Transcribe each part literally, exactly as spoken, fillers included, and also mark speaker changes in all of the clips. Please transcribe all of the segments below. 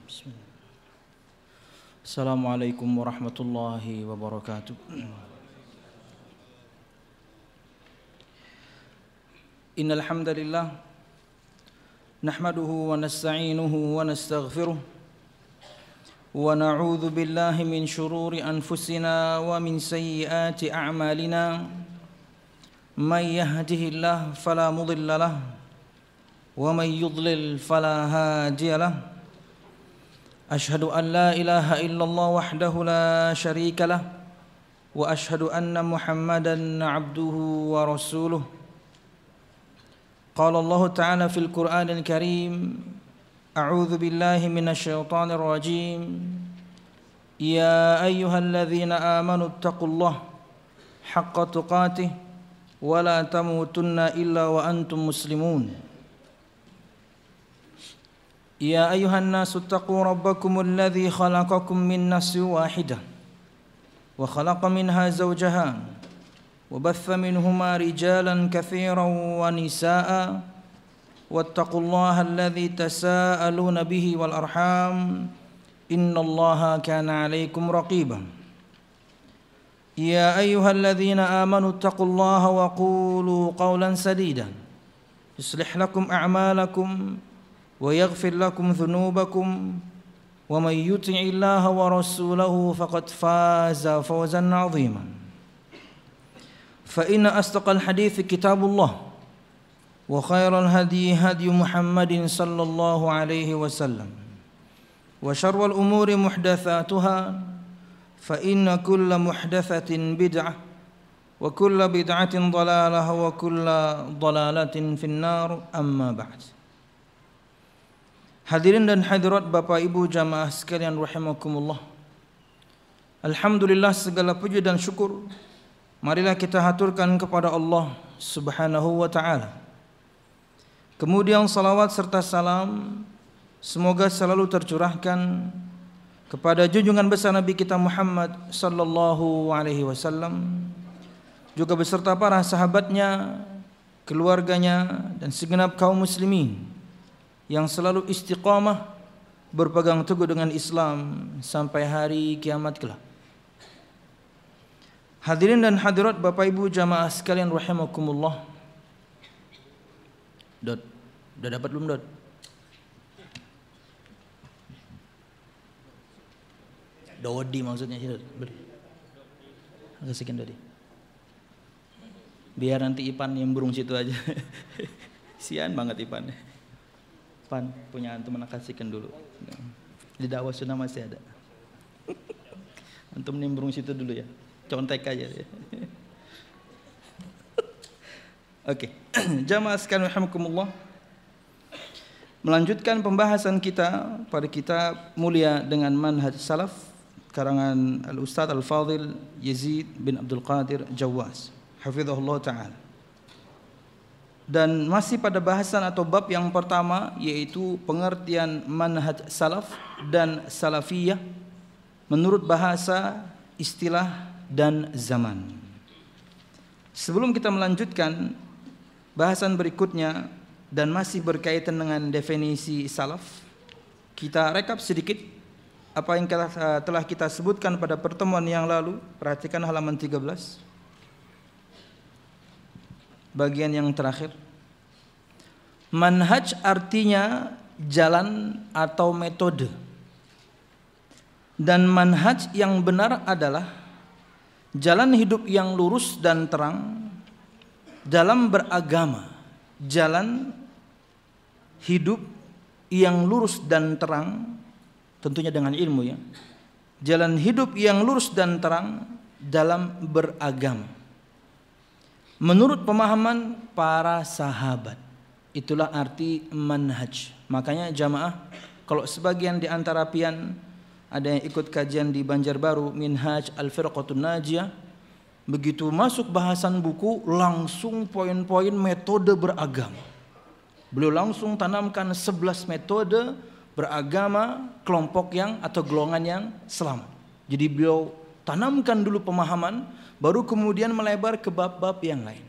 Speaker 1: Bismillah. Assalamualaikum warahmatullahi wabarakatuh. Innal hamdalillah nahmaduhu wa nasta'inuhu wa nastaghfiruh wa na'udzu billahi min shururi anfusina wa min sayyiati a'malina. May yahdihillahu fala mudilla lahu wa may yudlil fala hadiya lahu. Ashhadu an la ilaha illallah wahdahu la syarika lah wa ashhadu anna Muhammadan abduhu wa rasuluh. Qala Allah Ta'ala fil Qur'anil Karim, a'udzu billahi minasy syaithanir rajim. Ya ayyuhalladzina amanu taqullaha haqqa tuqatih wa la tamutunna illa wa antum muslimun. Ya ayuhan nasu taqu rabbakumul ladzi khalaqakum min nafsin wahidah wa khalaqa minha zawjaha wa batha minhuma rijalan katsiran wa nisaa'a wattaqullaha alladzi tasaaluna bihi wal arham innallaha kana 'alaikum raqiban. Ya ayyuhalladzina amanu taqullaha wa qulu qawlan sadida yuslih lakum a'malakum wa yaghfir lakum dhunubakum wa may yuti'illaha wa rasulahu faqad faza fawzan 'aziman. Fa inna asdaqal hadithi kitabullah wa khairal hadi hadi Muhammadin sallallahu alaihi wasallam wa syarrul umuri muhdatsatuha fa inna kulla muhdatsatin bid'ah wa kulla bid'atin dhalalah wa kulla dhalalatin finnar. Amma ba'd. Hadirin dan hadirat Bapak Ibu jamaah sekalian rahimakumullah. Alhamdulillah, segala puji dan syukur marilah kita haturkan kepada Allah Subhanahu wa taala. Kemudian salawat serta salam semoga selalu tercurahkan kepada junjungan besar Nabi kita Muhammad sallallahu alaihi wasallam, juga beserta para sahabatnya, keluarganya dan segenap kaum muslimin yang selalu istiqamah berpegang teguh dengan Islam sampai hari kiamat kelak. Hadirin dan hadirat Bapak Ibu jamaah sekalian rahimakumullah. Dot, udah dapat belum Dot? Dodi maksudnya sih Dot. Agak sekian Dodi. Biar nanti Ipan yang burung situ aja. Sian banget Ipannya. Pan punya antum anak kasihkan dulu. Di dakwah sunnah masih ada. Antum nimbrung situ dulu ya. Contek aja ya. Oke. Jamaah sekalian rahimakumullah. Melanjutkan pembahasan kita pada kitab mulia dengan manhaj salaf karangan Al-Ustaz Al-Fadhil Yazid bin Abdul Qadir Jawaz, hafizahullah taala. Dan masih pada bahasan atau bab yang pertama, yaitu pengertian manhaj salaf dan salafiyah menurut bahasa, istilah dan zaman. Sebelum kita melanjutkan bahasan berikutnya dan masih berkaitan dengan definisi salaf, kita rekap sedikit apa yang telah kita sebutkan pada pertemuan yang lalu. Perhatikan halaman tiga belas. Bagian yang terakhir. Manhaj artinya jalan atau metode. Dan manhaj yang benar adalah jalan hidup yang lurus dan terang dalam beragama. Jalan hidup yang lurus dan terang, tentunya dengan ilmu ya. Jalan hidup yang lurus dan terang dalam beragama menurut pemahaman para sahabat. Itulah arti manhaj. Makanya jamaah, kalau sebagian di antara pian ada yang ikut kajian di Banjarbaru Minhaj Al-Firqatun Najiyah, begitu masuk bahasan buku langsung poin-poin metode beragama. Beliau langsung tanamkan sebelas metode beragama kelompok yang atau golongan yang selamat. Jadi beliau tanamkan dulu pemahaman, baru kemudian melebar ke bab-bab yang lain.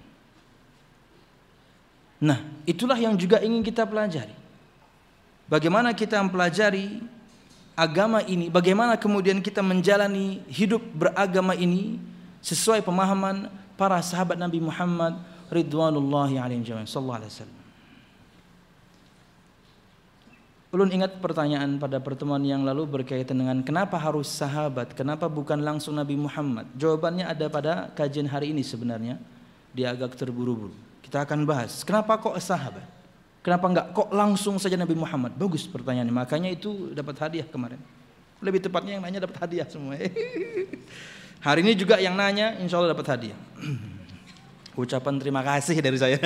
Speaker 1: Nah, itulah yang juga ingin kita pelajari. Bagaimana kita mempelajari agama ini, bagaimana kemudian kita menjalani hidup beragama ini sesuai pemahaman para sahabat Nabi Muhammad ridwanullahi alaihim jami'an sallallahu alaihi wasallam. Ulun ingat pertanyaan pada pertemuan yang lalu berkaitan dengan kenapa harus sahabat, kenapa bukan langsung Nabi Muhammad. Jawabannya ada pada kajian hari ini sebenarnya. Dia agak terburu-buru. Kita akan bahas kenapa kok sahabat, kenapa enggak kok langsung saja Nabi Muhammad. Bagus pertanyaannya, makanya itu dapat hadiah kemarin. Lebih tepatnya yang nanya dapat hadiah semua. Hari ini juga yang nanya insya Allah dapat hadiah. Ucapan terima kasih dari saya.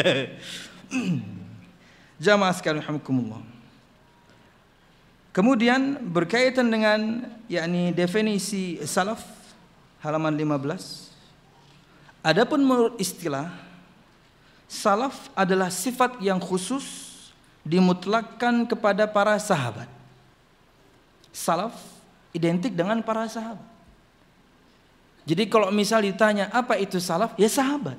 Speaker 1: Jamaah sekalian rahimakumullah. Kemudian berkaitan dengan yakni definisi salaf halaman lima belas. Adapun menurut istilah salaf adalah sifat yang khusus dimutlakkan kepada para sahabat. Salaf identik dengan para sahabat. Jadi kalau misal ditanya apa itu salaf, ya sahabat.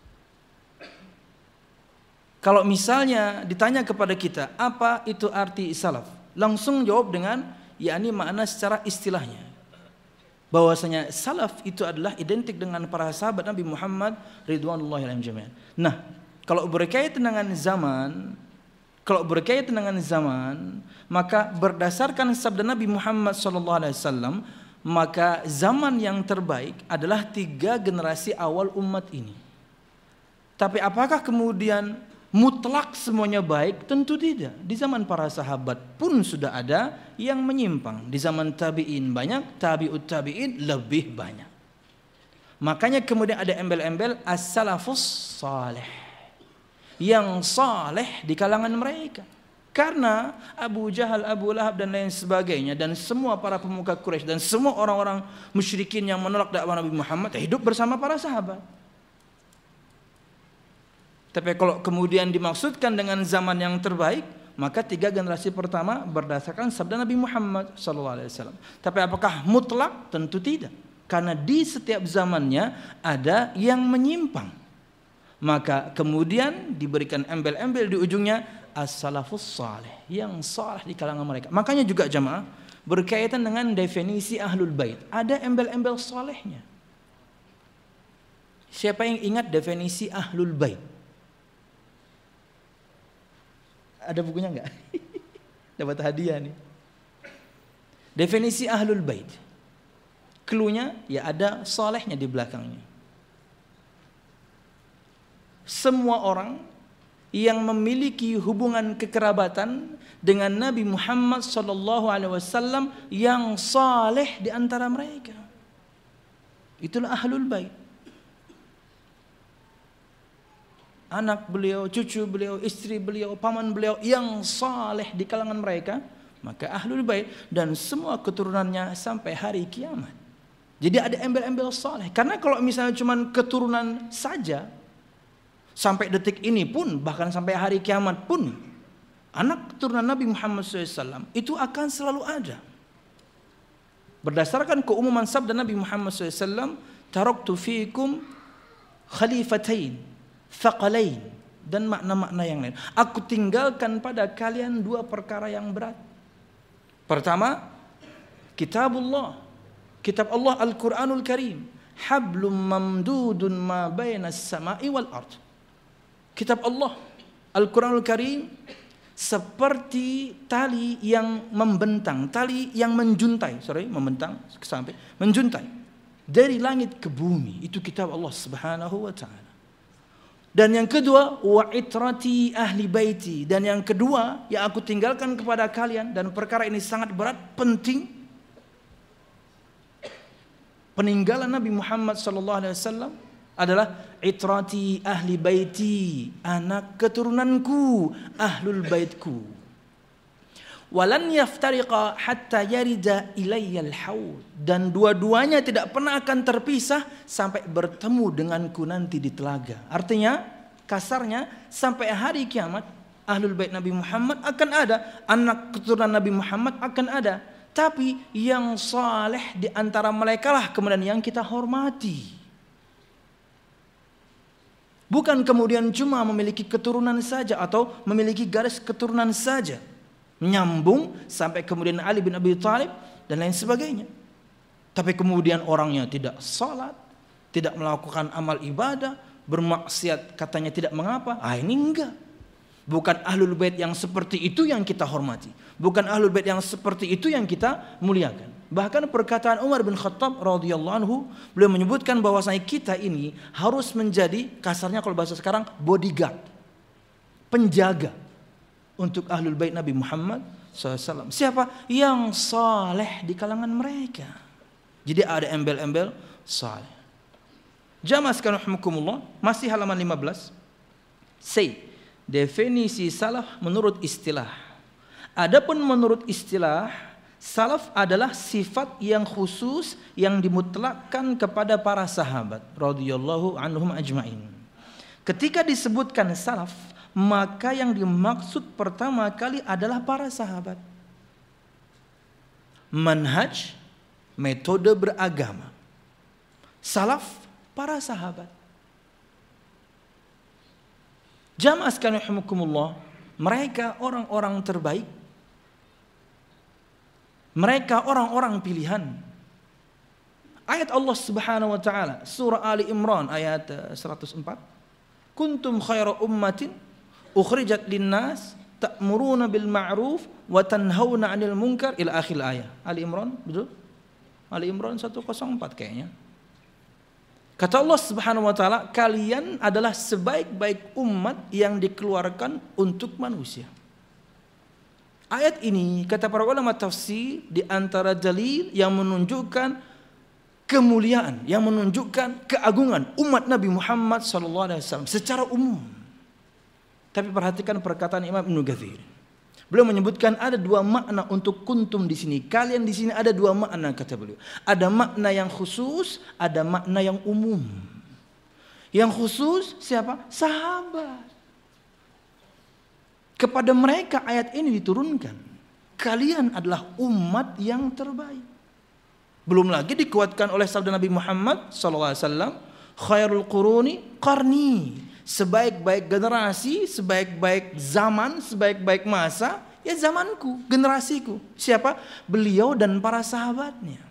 Speaker 1: Kalau misalnya ditanya kepada kita apa itu arti salaf, langsung jawab dengan yakni makna secara istilahnya. Bahwasanya salaf itu adalah identik dengan para sahabat Nabi Muhammad ridwanullahi alaihim jami'an. Nah, kalau berkaitan dengan zaman, kalau berkaitan dengan zaman, maka berdasarkan sabda Nabi Muhammad sallallahu alaihi wasallam, maka zaman yang terbaik adalah tiga generasi awal umat ini. Tapi apakah kemudian mutlak semuanya baik? Tentu tidak. Di zaman para sahabat pun sudah ada yang menyimpang. Di zaman tabi'in banyak, tabi'ut tabi'in lebih banyak. Makanya kemudian ada embel-embel as-salafus salih, yang saleh di kalangan mereka. Karena Abu Jahal, Abu Lahab dan lain sebagainya, dan semua para pemuka Quraisy dan semua orang-orang musyrikin yang menolak dakwah Nabi Muhammad hidup bersama para sahabat. Tapi kalau kemudian dimaksudkan dengan zaman yang terbaik, maka tiga generasi pertama berdasarkan sabda Nabi Muhammad sallallahu alaihi wasallam. Tapi apakah mutlak? Tentu tidak. Karena di setiap zamannya ada yang menyimpang. Maka kemudian diberikan embel-embel di ujungnya as-salafus salih, yang saleh di kalangan mereka. Makanya juga jamaah berkaitan dengan definisi ahlul bait, ada embel-embel salehnya. Siapa yang ingat definisi ahlul bait? Ada bukunya enggak? Dapat hadiah nih. Definisi ahlul bait. Cluenya ya ada salehnya di belakangnya. Semua orang yang memiliki hubungan kekerabatan dengan Nabi Muhammad sallallahu alaihi wasallam yang saleh di antara mereka. Itulah ahlul bait. Anak beliau, cucu beliau, istri beliau, paman beliau yang saleh di kalangan mereka, maka ahlul bait, dan semua keturunannya sampai hari kiamat. Jadi ada embel-embel saleh. Karena kalau misalnya cuma keturunan saja, sampai detik ini pun, bahkan sampai hari kiamat pun, anak keturunan Nabi Muhammad shallallahu alaihi wasallam itu akan selalu ada. Berdasarkan keumuman sabda Nabi Muhammad shallallahu alaihi wasallam, taraktu fiikum khalifatain thaqalain, dan makna-makna yang lain. Aku tinggalkan pada kalian dua perkara yang berat. Pertama, kitabullah, kitab Allah Al-Quranul Karim, hablum mamdudun ma bainas sama'i wal ard. Kitab Allah Al-Quranul Karim seperti tali yang membentang, tali yang menjuntai, sorry, membentang sampai menjuntai dari langit ke bumi. Itu kitab Allah Subhanahu wa taala. Dan yang kedua, wa itrati ahli baiti, dan yang kedua yang aku tinggalkan kepada kalian, dan perkara ini sangat berat, penting, peninggalan Nabi Muhammad sallallahu alaihi wasallam adalah itrati ahli baiti, anak keturunanku, ahlul baitku. Walan yaftariqa hatta yarida ilayyal haud, dan dua-duanya tidak pernah akan terpisah sampai bertemu denganku nanti di telaga. Artinya kasarnya sampai hari kiamat ahlul bait Nabi Muhammad akan ada, anak keturunan Nabi Muhammad akan ada, tapi yang saleh di antara mereka lah kemudian yang kita hormati. Bukan kemudian cuma memiliki keturunan saja atau memiliki garis keturunan saja, nyambung sampai kemudian Ali bin Abi Thalib dan lain sebagainya. Tapi kemudian orangnya tidak salat, tidak melakukan amal ibadah, bermaksiat katanya tidak mengapa. Ah, ini enggak. Bukan ahlul bait yang seperti itu yang kita hormati. Bukan ahlul bait yang seperti itu yang kita muliakan. Bahkan perkataan Umar bin Khattab radhiyallahu anhu, beliau menyebutkan bahwasanya kita ini harus menjadi, kasarnya kalau bahasa sekarang, bodyguard, penjaga untuk ahlul bait Nabi Muhammad shallallahu alaihi wasallam. Siapa? Yang saleh di kalangan mereka. Jadi ada embel-embel saleh. Jamaah sekalian rahimakumullah, masih halaman lima belas. C. Definisi salaf menurut istilah. Adapun menurut istilah, salaf adalah sifat yang khusus yang dimutlakkan kepada para sahabat radhiyallahu anhum ajmain. Ketika disebutkan salaf, maka yang dimaksud pertama kali adalah para sahabat. Manhaj, metode beragama. Salaf, para sahabat. Jamaah sekalian rahimakumullah, mereka orang-orang terbaik. Mereka orang-orang pilihan. Ayat Allah Subhanahu wa taala surah Ali Imran ayat seratus empat. Kuntum khaira ummatin ukhrijat linnas ta'muruna bil ma'ruf wa tanhauna 'anil munkar ila akhir ayat. Ali Imran, betul? Ali Imran seratus empat kayaknya. Kata Allah Subhanahu wa taala, kalian adalah sebaik-baik umat yang dikeluarkan untuk manusia. Ayat ini kata para ulama tafsir di antara dalil yang menunjukkan kemuliaan, yang menunjukkan keagungan umat Nabi Muhammad sallallahu alaihi wasallam secara umum. Tapi perhatikan perkataan Imam Ibnu Katsir. Beliau menyebutkan ada dua makna untuk kuntum di sini. Kalian di sini ada dua makna kata beliau. Ada makna yang khusus, ada makna yang umum. Yang khusus siapa? Sahabat. Kepada mereka ayat ini diturunkan. Kalian adalah umat yang terbaik. Belum lagi dikuatkan oleh sabda Nabi Muhammad sallallahu alaihi wasallam, khairul quruni qarni. Sebaik-baik generasi, sebaik-baik zaman, sebaik-baik masa, ya zamanku, generasiku. Siapa? Beliau dan para sahabatnya.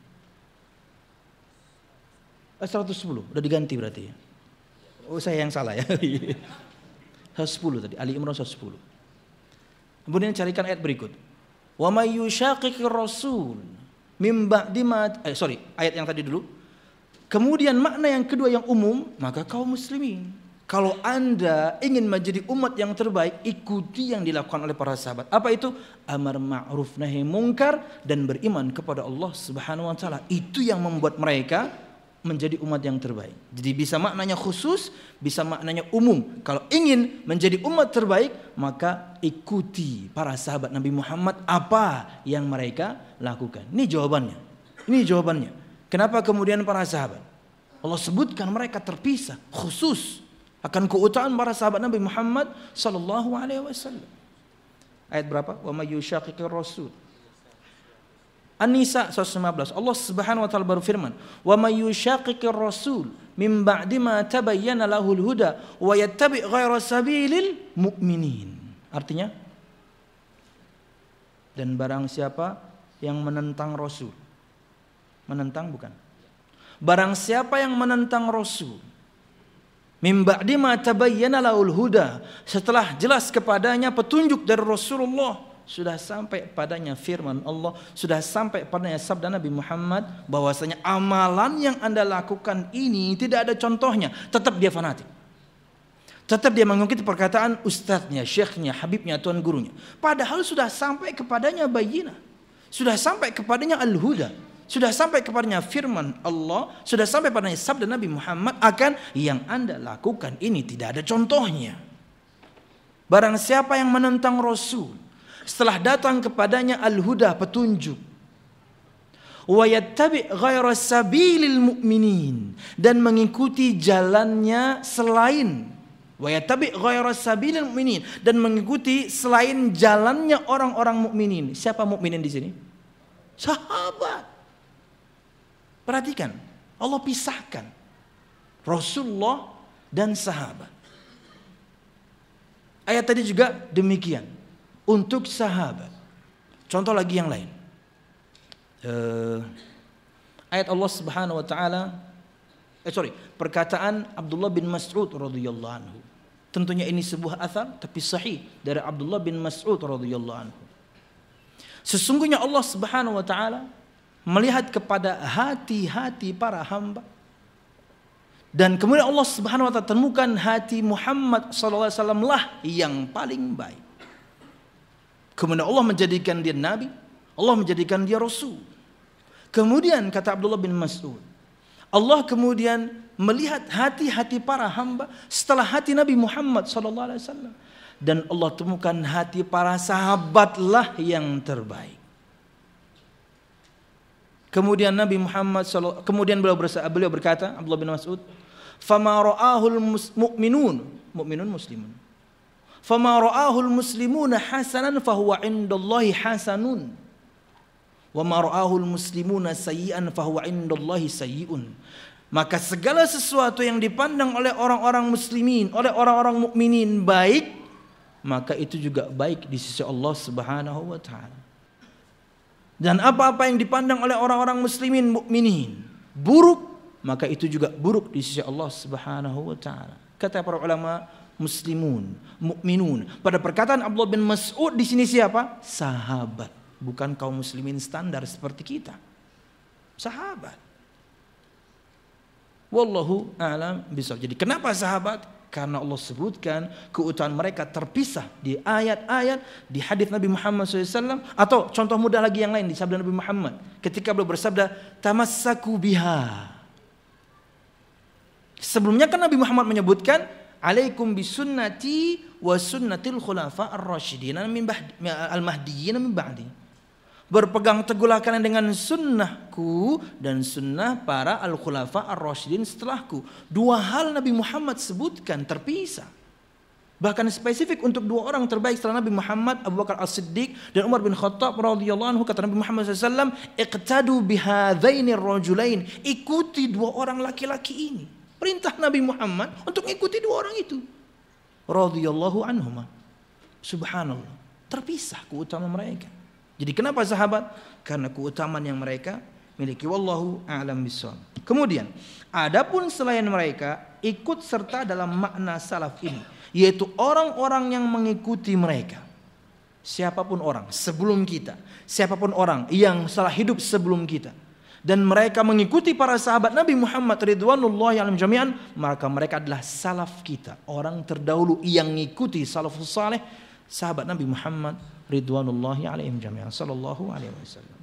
Speaker 1: seratus sepuluh, udah diganti berarti ya. Oh, saya yang salah ya. seratus sepuluh tadi, Ali Imran seratus sepuluh. Kemudian carikan ayat berikut. Wa may yushaqiqir rasul mim ba'di ma eh, sorry, ayat yang tadi dulu. Kemudian makna yang kedua yang umum, maka kaum muslimin, kalau Anda ingin menjadi umat yang terbaik, ikuti yang dilakukan oleh para sahabat. Apa itu? Amar ma'ruf nahi mungkar dan beriman kepada Allah Subhanahu wa taala. Itu yang membuat mereka menjadi umat yang terbaik. Jadi bisa maknanya khusus, bisa maknanya umum. Kalau ingin menjadi umat terbaik, maka ikuti para sahabat Nabi Muhammad apa yang mereka lakukan. Ini jawabannya. Ini jawabannya. Kenapa kemudian para sahabat? Allah sebutkan mereka terpisah, khusus akan keutamaan para sahabat Nabi Muhammad sallallahu alaihi wasallam. Ayat berapa? Wa may yushaqiqir rasul. An-Nisa seratus lima belas. Allah Subhanahu wa taala berfirman, "Wa may yushaqiqir rasul mim ba'di ma tabayyana lahul huda wa yattabi' ghaira sabilil mu'minin." Artinya, dan barang siapa yang menentang Rasul. Menentang bukan? Barang siapa yang menentang Rasul, mim ba'di ma tabayyana lahul huda, setelah jelas kepadanya petunjuk dari Rasulullah, sudah sampai padanya firman Allah, sudah sampai padanya sabda Nabi Muhammad bahwasanya amalan yang Anda lakukan ini tidak ada contohnya, tetap dia fanatik. Tetap dia mengikuti perkataan ustadznya, syekhnya, habibnya, tuan gurunya. Padahal sudah sampai kepadanya bayyinah, sudah sampai kepadanya al-huda, sudah sampai kepadanya firman Allah, sudah sampai padanya sabda Nabi Muhammad, akan yang Anda lakukan ini tidak ada contohnya. Barang siapa yang menentang Rasul setelah datang kepadanya al-huda, petunjuk, wa yattabi' ghaira sabilil mu'minin, dan mengikuti jalannya selain, wa yattabi' ghaira sabilil mu'minin, dan mengikuti selain jalannya orang-orang mukminin. Siapa mukminin di sini? Sahabat. Perhatikan, Allah pisahkan Rasulullah dan sahabat. Ayat tadi juga demikian untuk sahabat. Contoh lagi yang lain. uh, ayat Allah Subhanahu wa taala eh sorry, perkataan Abdullah bin Mas'ud radhiyallahu anhu. Tentunya ini sebuah athar tapi sahih dari Abdullah bin Mas'ud radhiyallahu anhu. Sesungguhnya Allah Subhanahu wa taala melihat kepada hati-hati para hamba, dan kemudian Allah Subhanahu wa taala temukan hati Muhammad sallallahu alaihi wasallam lah yang paling baik. Kemudian Allah menjadikan dia nabi, Allah menjadikan dia rasul. Kemudian kata Abdullah bin Mas'ud, Allah kemudian melihat hati-hati para hamba setelah hati Nabi Muhammad sallallahu alaihi wasallam, dan Allah temukan hati para sahabatlah yang terbaik. Kemudian Nabi Muhammad sallallahu kemudian beliau bersa, beliau berkata, Abdullah bin Mas'ud, "Fama ra'ahul mu'minun, mu'minun muslimun. Fama ra'ahul muslimuna hasanan fahuwa 'indallahi hasanun. Wa ma ra'ahul muslimuna sayyi'an fahuwa 'indallahi sayyi'un." Maka segala sesuatu yang dipandang oleh orang-orang muslimin, oleh orang-orang mukminin baik, maka itu juga baik di sisi Allah Subhanahu wa taala. Dan apa-apa yang dipandang oleh orang-orang muslimin mukminin buruk, maka itu juga buruk di sisi Allah Subhanahu wa taala. Kata para ulama, muslimun, mukminun. Pada perkataan Abdullah bin Mas'ud di sini siapa? Sahabat, bukan kaum muslimin standar seperti kita. Sahabat. Wallahu a'lam bishawab. Jadi kenapa sahabat? Karena Allah sebutkan keutamaan mereka terpisah di ayat-ayat, di hadis Nabi Muhammad shallallahu alaihi wasallam, atau contoh mudah lagi yang lain di sabda Nabi Muhammad ketika beliau bersabda, "Tamassaku biha." Sebelumnya kan Nabi Muhammad menyebutkan, "Alaikum bisunnati wa sunnatil khulafa ar-rasyidin al-mahdiyyin min ba'di." Berpegang teguhlah kalian dengan sunnahku dan sunnah para al-khulafa ar-rasyidin setelahku. Dua hal Nabi Muhammad sebutkan terpisah. Bahkan spesifik untuk dua orang terbaik setelah Nabi Muhammad, Abu Bakar As-Siddiq dan Umar bin Khattab radhiyallahu anhu. Kata Nabi Muhammad shallallahu alaihi wasallam, "Iqtadu bihadzaini ar-rajulain." Ikuti dua orang laki-laki ini. Perintah Nabi Muhammad untuk ikuti dua orang itu. Radhiyallahu anhuma. Subhanallah. Terpisah keutamaan mereka. Jadi kenapa sahabat? Karena keutamaan yang mereka miliki. Wallahu a'lam bishawab. Kemudian, adapun selain mereka ikut serta dalam makna salaf ini, yaitu orang-orang yang mengikuti mereka. Siapapun orang sebelum kita, siapapun orang yang telah hidup sebelum kita, dan mereka mengikuti para sahabat Nabi Muhammad ridwanullahi alaihim jami'an, maka mereka adalah salaf kita, orang terdahulu yang mengikuti salafus saleh, sahabat Nabi Muhammad ridwanullahi alaihim jami'an sallallahu alaihi wasallam.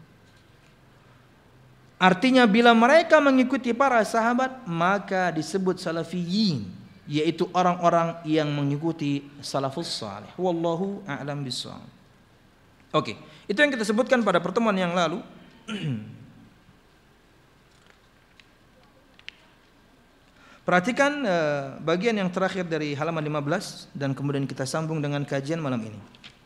Speaker 1: Artinya bila mereka mengikuti para sahabat, maka disebut salafiyin, yaitu orang-orang yang mengikuti salafus salih. Wallahu a'lam bishawab. Oke, itu yang kita sebutkan pada pertemuan yang lalu. Perhatikan uh, bagian yang terakhir dari halaman lima belas dan kemudian kita sambung dengan kajian malam ini.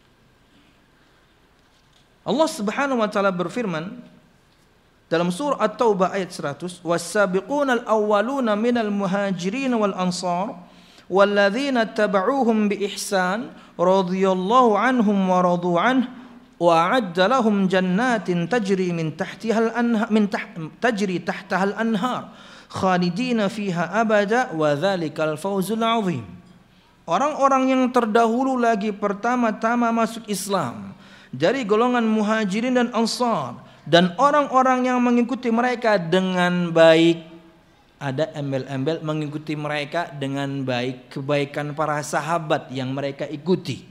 Speaker 1: Allah Subhanahu wa taala berfirman dalam surah At-Taubah ayat seratus, "Was-sabiqunal awwaluna minal muhajirin wal ansar walladzina tabauhum bi ihsan radhiyallahu anhum wa radu anhu wa a'adda lahum jannatin tajri min tahtiha al-anhar min tajri tahtaha al-anhar khalidina fiha abada wa dzalikal fawzul 'adzim." Orang-orang yang terdahulu lagi pertama-tama masuk Islam dari golongan muhajirin dan ansar, dan orang-orang yang mengikuti mereka dengan baik, ada embel-embel mengikuti mereka dengan baik, kebaikan para sahabat yang mereka ikuti.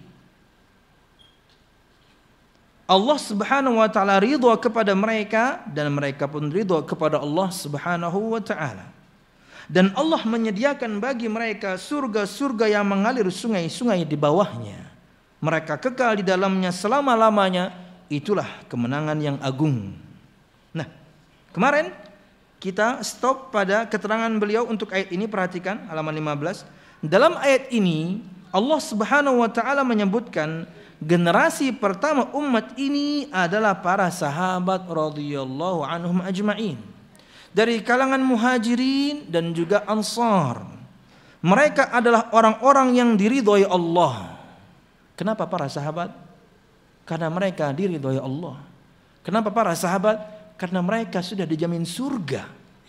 Speaker 1: Allah Subhanahu wa taala ridha kepada mereka dan mereka pun ridha kepada Allah Subhanahu wa taala. Dan Allah menyediakan bagi mereka surga-surga yang mengalir sungai-sungai di bawahnya. Mereka kekal di dalamnya selama-lamanya. Itulah kemenangan yang agung. Nah, kemarin kita stop pada keterangan beliau untuk ayat ini. Perhatikan halaman lima belas. Dalam ayat ini Allah Subhanahu wa taala menyebutkan generasi pertama umat ini adalah para sahabat radhiyallahu anhum ajma'in, dari kalangan muhajirin dan juga ansar. Mereka adalah orang-orang yang diridhoi Allah. Kenapa para sahabat? Karena mereka diridhoi Allah. Kenapa para sahabat? Karena mereka sudah dijamin surga.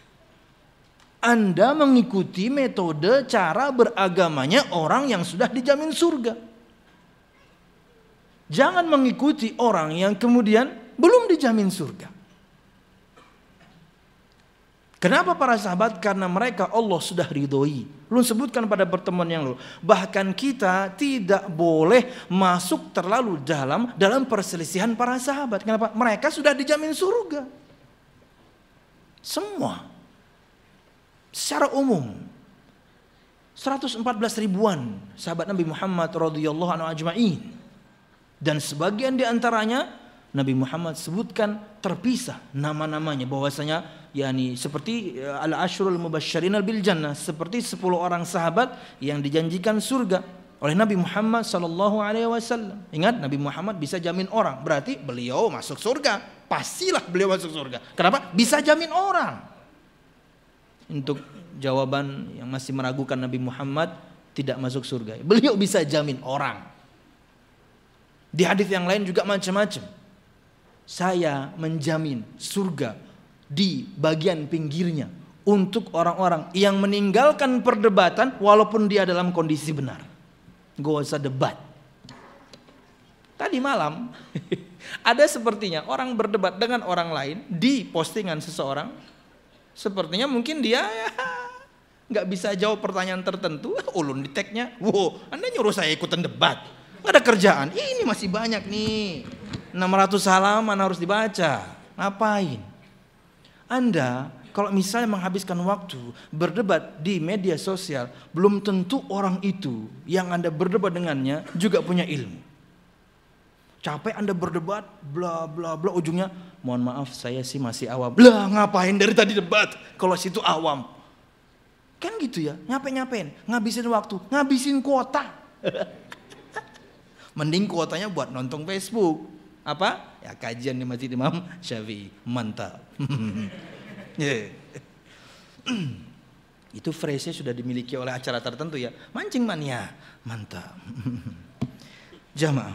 Speaker 1: Anda mengikuti metode cara beragamanya orang yang sudah dijamin surga. Jangan mengikuti orang yang kemudian belum dijamin surga. Kenapa para sahabat? Karena mereka Allah sudah ridhoi. Belum sebutkan pada pertemuan yang lalu. Bahkan kita tidak boleh masuk terlalu dalam dalam perselisihan para sahabat. Kenapa? Mereka sudah dijamin surga. Semua. Secara umum. seratus empat belas ribuan sahabat Nabi Muhammad radhiyallahu anhu ajma'in. Dan sebagian di antaranya Nabi Muhammad sebutkan terpisah nama-namanya, bahwasanya yakni seperti al-asyrul mubasysyirin bil jannah, seperti sepuluh orang sahabat yang dijanjikan surga oleh Nabi Muhammad sallallahu alaihi wasallam. Ingat, Nabi Muhammad bisa jamin orang, berarti beliau masuk surga. Pastilah beliau masuk surga. Kenapa? Bisa jamin orang. Untuk jawaban yang masih meragukan Nabi Muhammad tidak masuk surga, beliau bisa jamin orang. Di hadis yang lain juga macam-macam. Saya menjamin surga di bagian pinggirnya untuk orang-orang yang meninggalkan perdebatan walaupun dia dalam kondisi benar. Gak usah debat. Tadi malam ada sepertinya orang berdebat dengan orang lain di postingan seseorang. Sepertinya mungkin dia ya, gak bisa jawab pertanyaan tertentu. Ulun di tagnya, wow, Anda nyuruh saya ikutan debat. Gak ada kerjaan. Ini masih banyak nih, enam ratus halaman harus dibaca. Ngapain? Anda kalau misalnya menghabiskan waktu berdebat di media sosial, belum tentu orang itu yang Anda berdebat dengannya juga punya ilmu. Capek Anda berdebat, bla bla bla, ujungnya mohon maaf saya sih masih awam. Lah ngapain dari tadi debat kalau situ awam? Kan gitu ya, nyapain-nyapain, ngabisin waktu, ngabisin kuota. Mending kuotanya buat nonton Facebook. Apa? Ya kajian di Masjid Imam Syafi'i. Mantap. Yeah. Itu phrase sudah dimiliki oleh acara tertentu ya. Mancing mania. Mantap. Jamaah.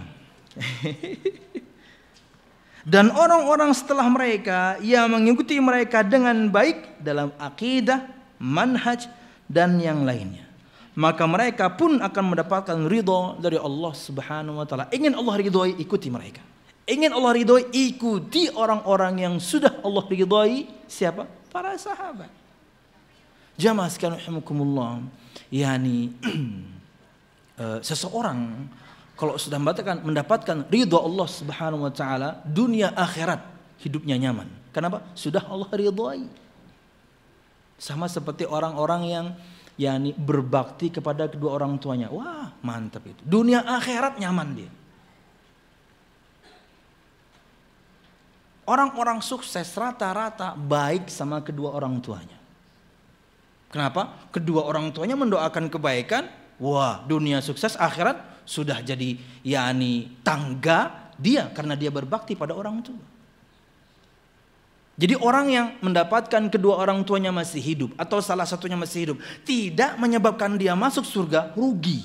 Speaker 1: Dan orang-orang setelah mereka yang mengikuti mereka dengan baik dalam akidah, manhaj dan yang lainnya, maka mereka pun akan mendapatkan ridha dari Allah Subhanahu wa taala. Ingin Allah ridhoi, ikuti mereka. Ingin Allah ridhoi, ikuti orang-orang yang sudah Allah ridhoi. Siapa? Para sahabat. Jamaah sekalian rahimakumullah, yakni uh, seseorang kalau sudah mendapatkan mendapatkan ridha Allah Subhanahu wa taala, dunia akhirat hidupnya nyaman. Kenapa? Sudah Allah ridhoi. Sama seperti orang-orang yang yakni berbakti kepada kedua orang tuanya. Wah, mantap itu. Dunia akhirat nyaman dia. Orang-orang sukses rata-rata baik sama kedua orang tuanya. Kenapa? Kedua orang tuanya mendoakan kebaikan. Wah, dunia sukses, akhirat sudah jadi yakni tangga dia karena dia berbakti pada orang tua. Jadi orang yang mendapatkan kedua orang tuanya masih hidup atau salah satunya masih hidup tidak menyebabkan dia masuk surga, rugi.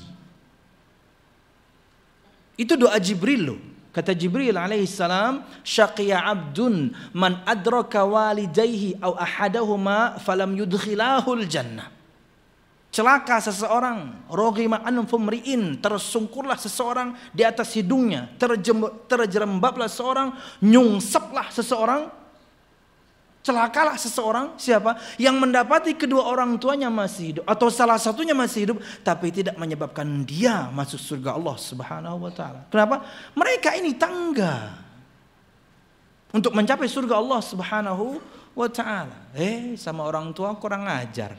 Speaker 1: Itu doa Jibril loh. Kata Jibril alaihissalam, syaqiya abdun man adraka walidayhi aw ahadahuma falam yudkhilahul jannah. Celaka seseorang, roghima an fumriin, tersungkurlah seseorang di atas hidungnya, terjerembablah seseorang, nyungseplah seseorang. Celakalah seseorang, siapa? Yang mendapati kedua orang tuanya masih hidup atau salah satunya masih hidup tapi tidak menyebabkan dia masuk surga Allah Subhanahu wa taala. Kenapa? Mereka ini tangga untuk mencapai surga Allah Subhanahu wa taala. Eh, sama orang tua kurang ajar.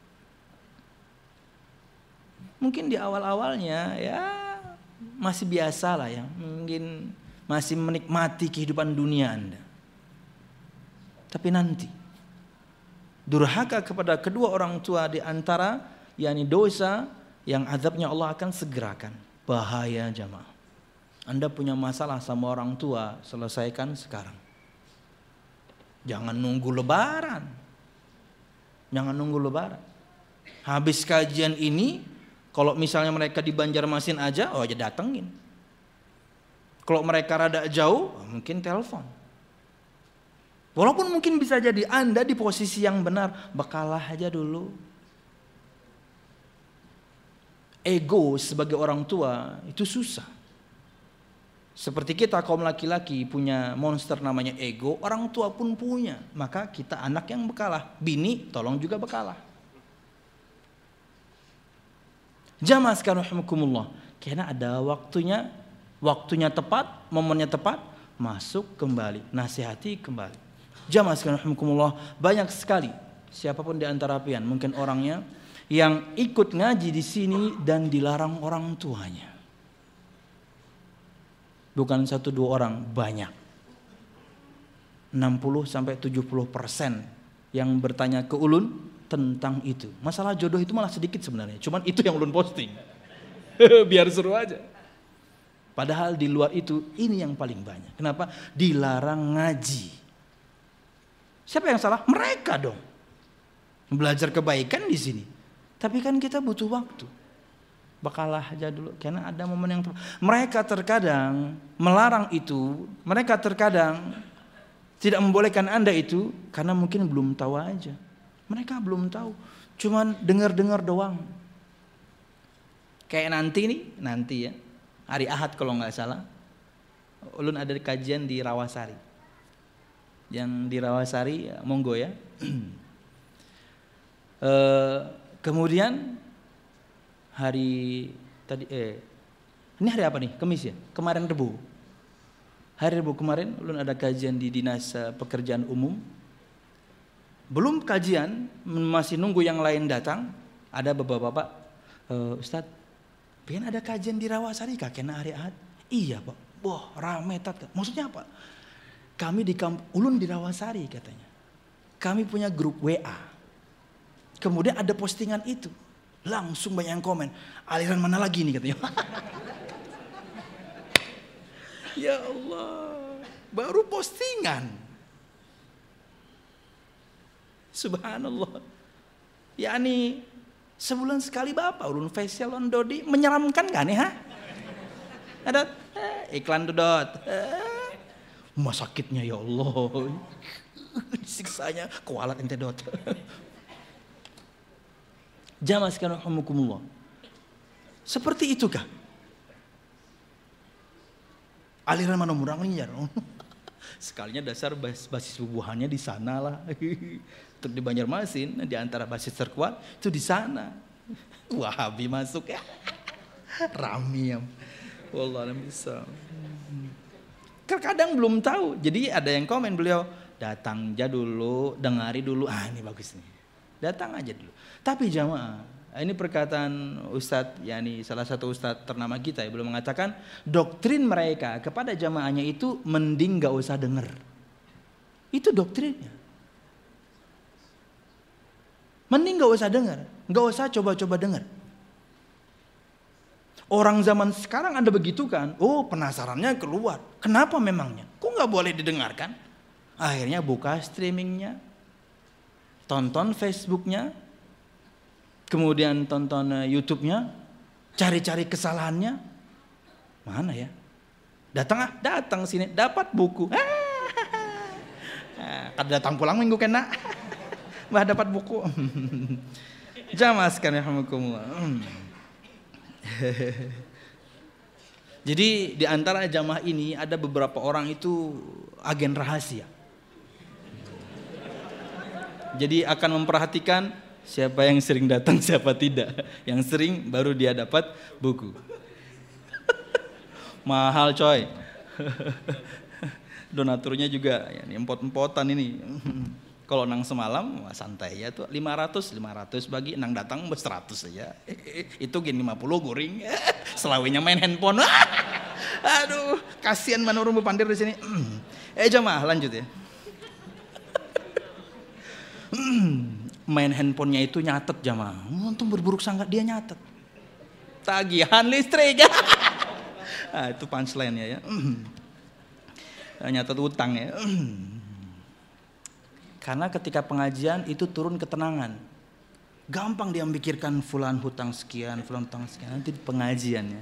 Speaker 1: Mungkin di awal-awalnya ya masih biasa lah ya, mungkin masih menikmati kehidupan dunia Anda. Tapi nanti durhaka kepada kedua orang tua di antara yakni dosa yang azabnya Allah akan segerakan. Bahaya jamaah. Anda punya masalah sama orang tua, selesaikan sekarang. Jangan nunggu lebaran. Jangan nunggu lebaran. Habis kajian ini, kalau misalnya mereka di Banjarmasin aja, oh aja datengin. Kalau mereka rada jauh, mungkin telepon. Walaupun mungkin bisa jadi Anda di posisi yang benar, bekalah aja dulu. Ego sebagai orang tua itu susah. Seperti kita kaum laki-laki punya monster namanya ego, orang tua pun punya. Maka kita anak yang bekalah. Bini tolong juga bekalah. Jamaah sekalian rahimakumullah. Karena ada waktunya, waktunya tepat, momennya tepat, masuk kembali, nasihati kembali. Jamaah sekalian rahimakumullah, banyak sekali siapapun di antara pian, mungkin orangnya yang ikut ngaji di sini dan dilarang orang tuanya. Bukan satu dua orang, banyak. enam puluh sampai tujuh puluh persen yang bertanya ke ulun tentang itu. Masalah jodoh itu malah sedikit sebenarnya, cuman itu yang ulun posting. Biar seru aja. Padahal di luar itu ini yang paling banyak. Kenapa? Dilarang ngaji. Siapa yang salah? Mereka dong. Belajar kebaikan di sini. Tapi kan kita butuh waktu. Bekalah aja dulu. Karena ada momen yang mereka terkadang melarang itu. Mereka terkadang tidak membolehkan Anda itu karena mungkin belum tahu aja. Mereka belum tahu. Cuman dengar-dengar doang. Kayak nanti nih, nanti ya. Hari Ahad kalau nggak salah. Ulun ada kajian di Rawasari. Yang di Rawasari, monggo ya. e, kemudian hari tadi, eh, ini hari apa nih? Kamis ya? Kemarin Rebu. Hari Rebu kemarin, ulun ada kajian di Dinas Pekerjaan Umum. Belum kajian, masih nunggu yang lain datang. Ada bapak-bapak, e, Ustadz, pengen ada kajian di Rawasari kah? Kena hari Ahad? Iya Pak. Wah rame tat. Maksudnya apa? Kami di kamp, ulun di Rawasari katanya. Kami punya grup W A. Kemudian ada postingan itu. Langsung banyak yang komen. Aliran mana lagi nih katanya. Ya Allah. Baru postingan. Subhanallah. Yani sebulan sekali Bapak ulun facial on Dodi. Menyeramkan gak nih ha? Ada eh, iklan Dodot. Eh. Rumah sakitnya ya Allah. Siksanya kualat ente dot. Jamaah sekalian rahimakumullah. Seperti itukah? Aliran mana murangnya? Sekalinya dasar basis bubuhannya di sana lah. Untuk di Banjarmasin di antara basis terkuat itu di sana. Wahabi masuk ya. Ramiam. Wallahualam bisa. Terkadang belum tahu. Jadi ada yang komen beliau, datang aja dulu, dengari dulu. Ah ini bagus nih. Datang aja dulu. Tapi jamaah, ini perkataan Ustadz, yakni salah satu Ustadz ternama kita ya, belum mengatakan doktrin mereka kepada jamaahnya itu mending gak usah denger. Itu doktrinnya. Mending gak usah denger, gak usah coba-coba denger. Orang zaman sekarang ada begitu kan? Oh penasarannya keluar. Kenapa memangnya? Kok gak boleh didengarkan? Akhirnya buka streamingnya. Tonton Facebooknya. Kemudian tonton YouTube-nya. Cari-cari kesalahannya. Mana ya? Datang ah, datang sini. Dapat buku. Kada datang pulang minggu kena. Bah dapat buku. Jamaah sekalian rahimakumullah. Jadi di antara jamaah ini ada beberapa orang itu agen rahasia. Jadi akan memperhatikan siapa yang sering datang, siapa tidak. Yang sering baru dia dapat buku. Mahal coy. Donaturnya juga ya, empot-empotan ini. Kalau nang semalam santai ya tuh lima ratus bagi nang datang seratus saja. Itu gini lima puluh guring. Selawinya main handphone. Aduh, kasihan mana orang pandir di sini. Eh jamaah lanjut ya. Main handphonenya itu nyatet jamaah. Untung berburuk sangka dia nyatet. Tagihan listrik. Ah, itu punchline-nya ya. Nyatet utang ya. Karena ketika pengajian itu turun ketenangan. Gampang dia memikirkan fulan hutang sekian, fulan hutang sekian. Nanti pengajiannya.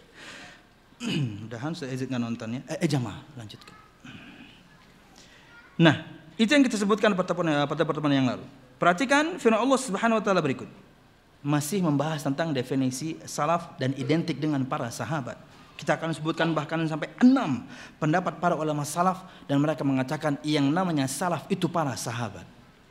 Speaker 1: Mudahan saya izin nontonnya. Eh, eh jamaah lanjutkan. Nah, itu yang kita sebutkan pada pertemuan yang lalu. Perhatikan firman Allah Subhanahu wa taala berikut. Masih membahas tentang definisi salaf dan identik dengan para sahabat. Kita akan sebutkan bahkan sampai enam pendapat para ulama salaf dan mereka mengatakan yang namanya salaf itu para sahabat.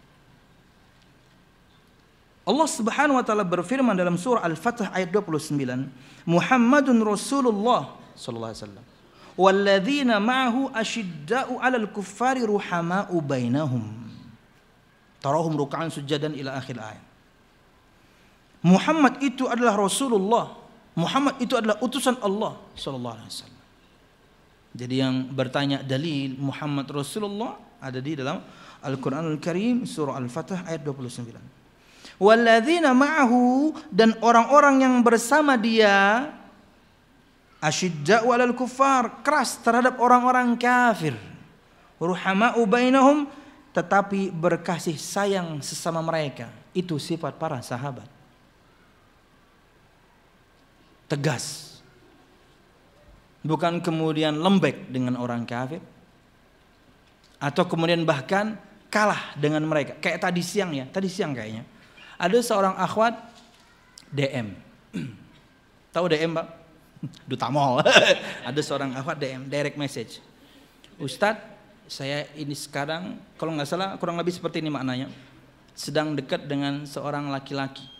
Speaker 1: Allah Subhanahu wa taala berfirman dalam surah Al-Fatih ayat dua puluh sembilan, Muhammadun Rasulullah sallallahu alaihi wasallam walladzina ma'ahu asyidda'u 'alal kuffari ruhama'u bainahum tarahum ruk'an sujadan ila akhir ayat. Muhammad itu adalah Rasulullah. Muhammad itu adalah utusan Allah sallallahu alaihi wasallam. Jadi yang bertanya dalil Muhammad Rasulullah ada di dalam Al-Qur'anul Karim surah Al-Fatih ayat dua puluh sembilan. Walladzina ma'ahu, dan orang-orang yang bersama dia, asyidda'u 'alal kuffar, keras terhadap orang-orang kafir. Ruhama'u bainahum, tetapi berkasih sayang sesama mereka. Itu sifat para sahabat. Tegas, bukan kemudian lembek dengan orang kafir, atau kemudian bahkan kalah dengan mereka. Kayak tadi siang ya, tadi siang kayaknya ada seorang akhwat D M. Tahu D M, Pak? Duta Mall. Ada seorang akhwat D M, direct message. Ustadz, saya ini sekarang kalau nggak salah kurang lebih seperti ini maknanya, sedang dekat dengan seorang laki-laki.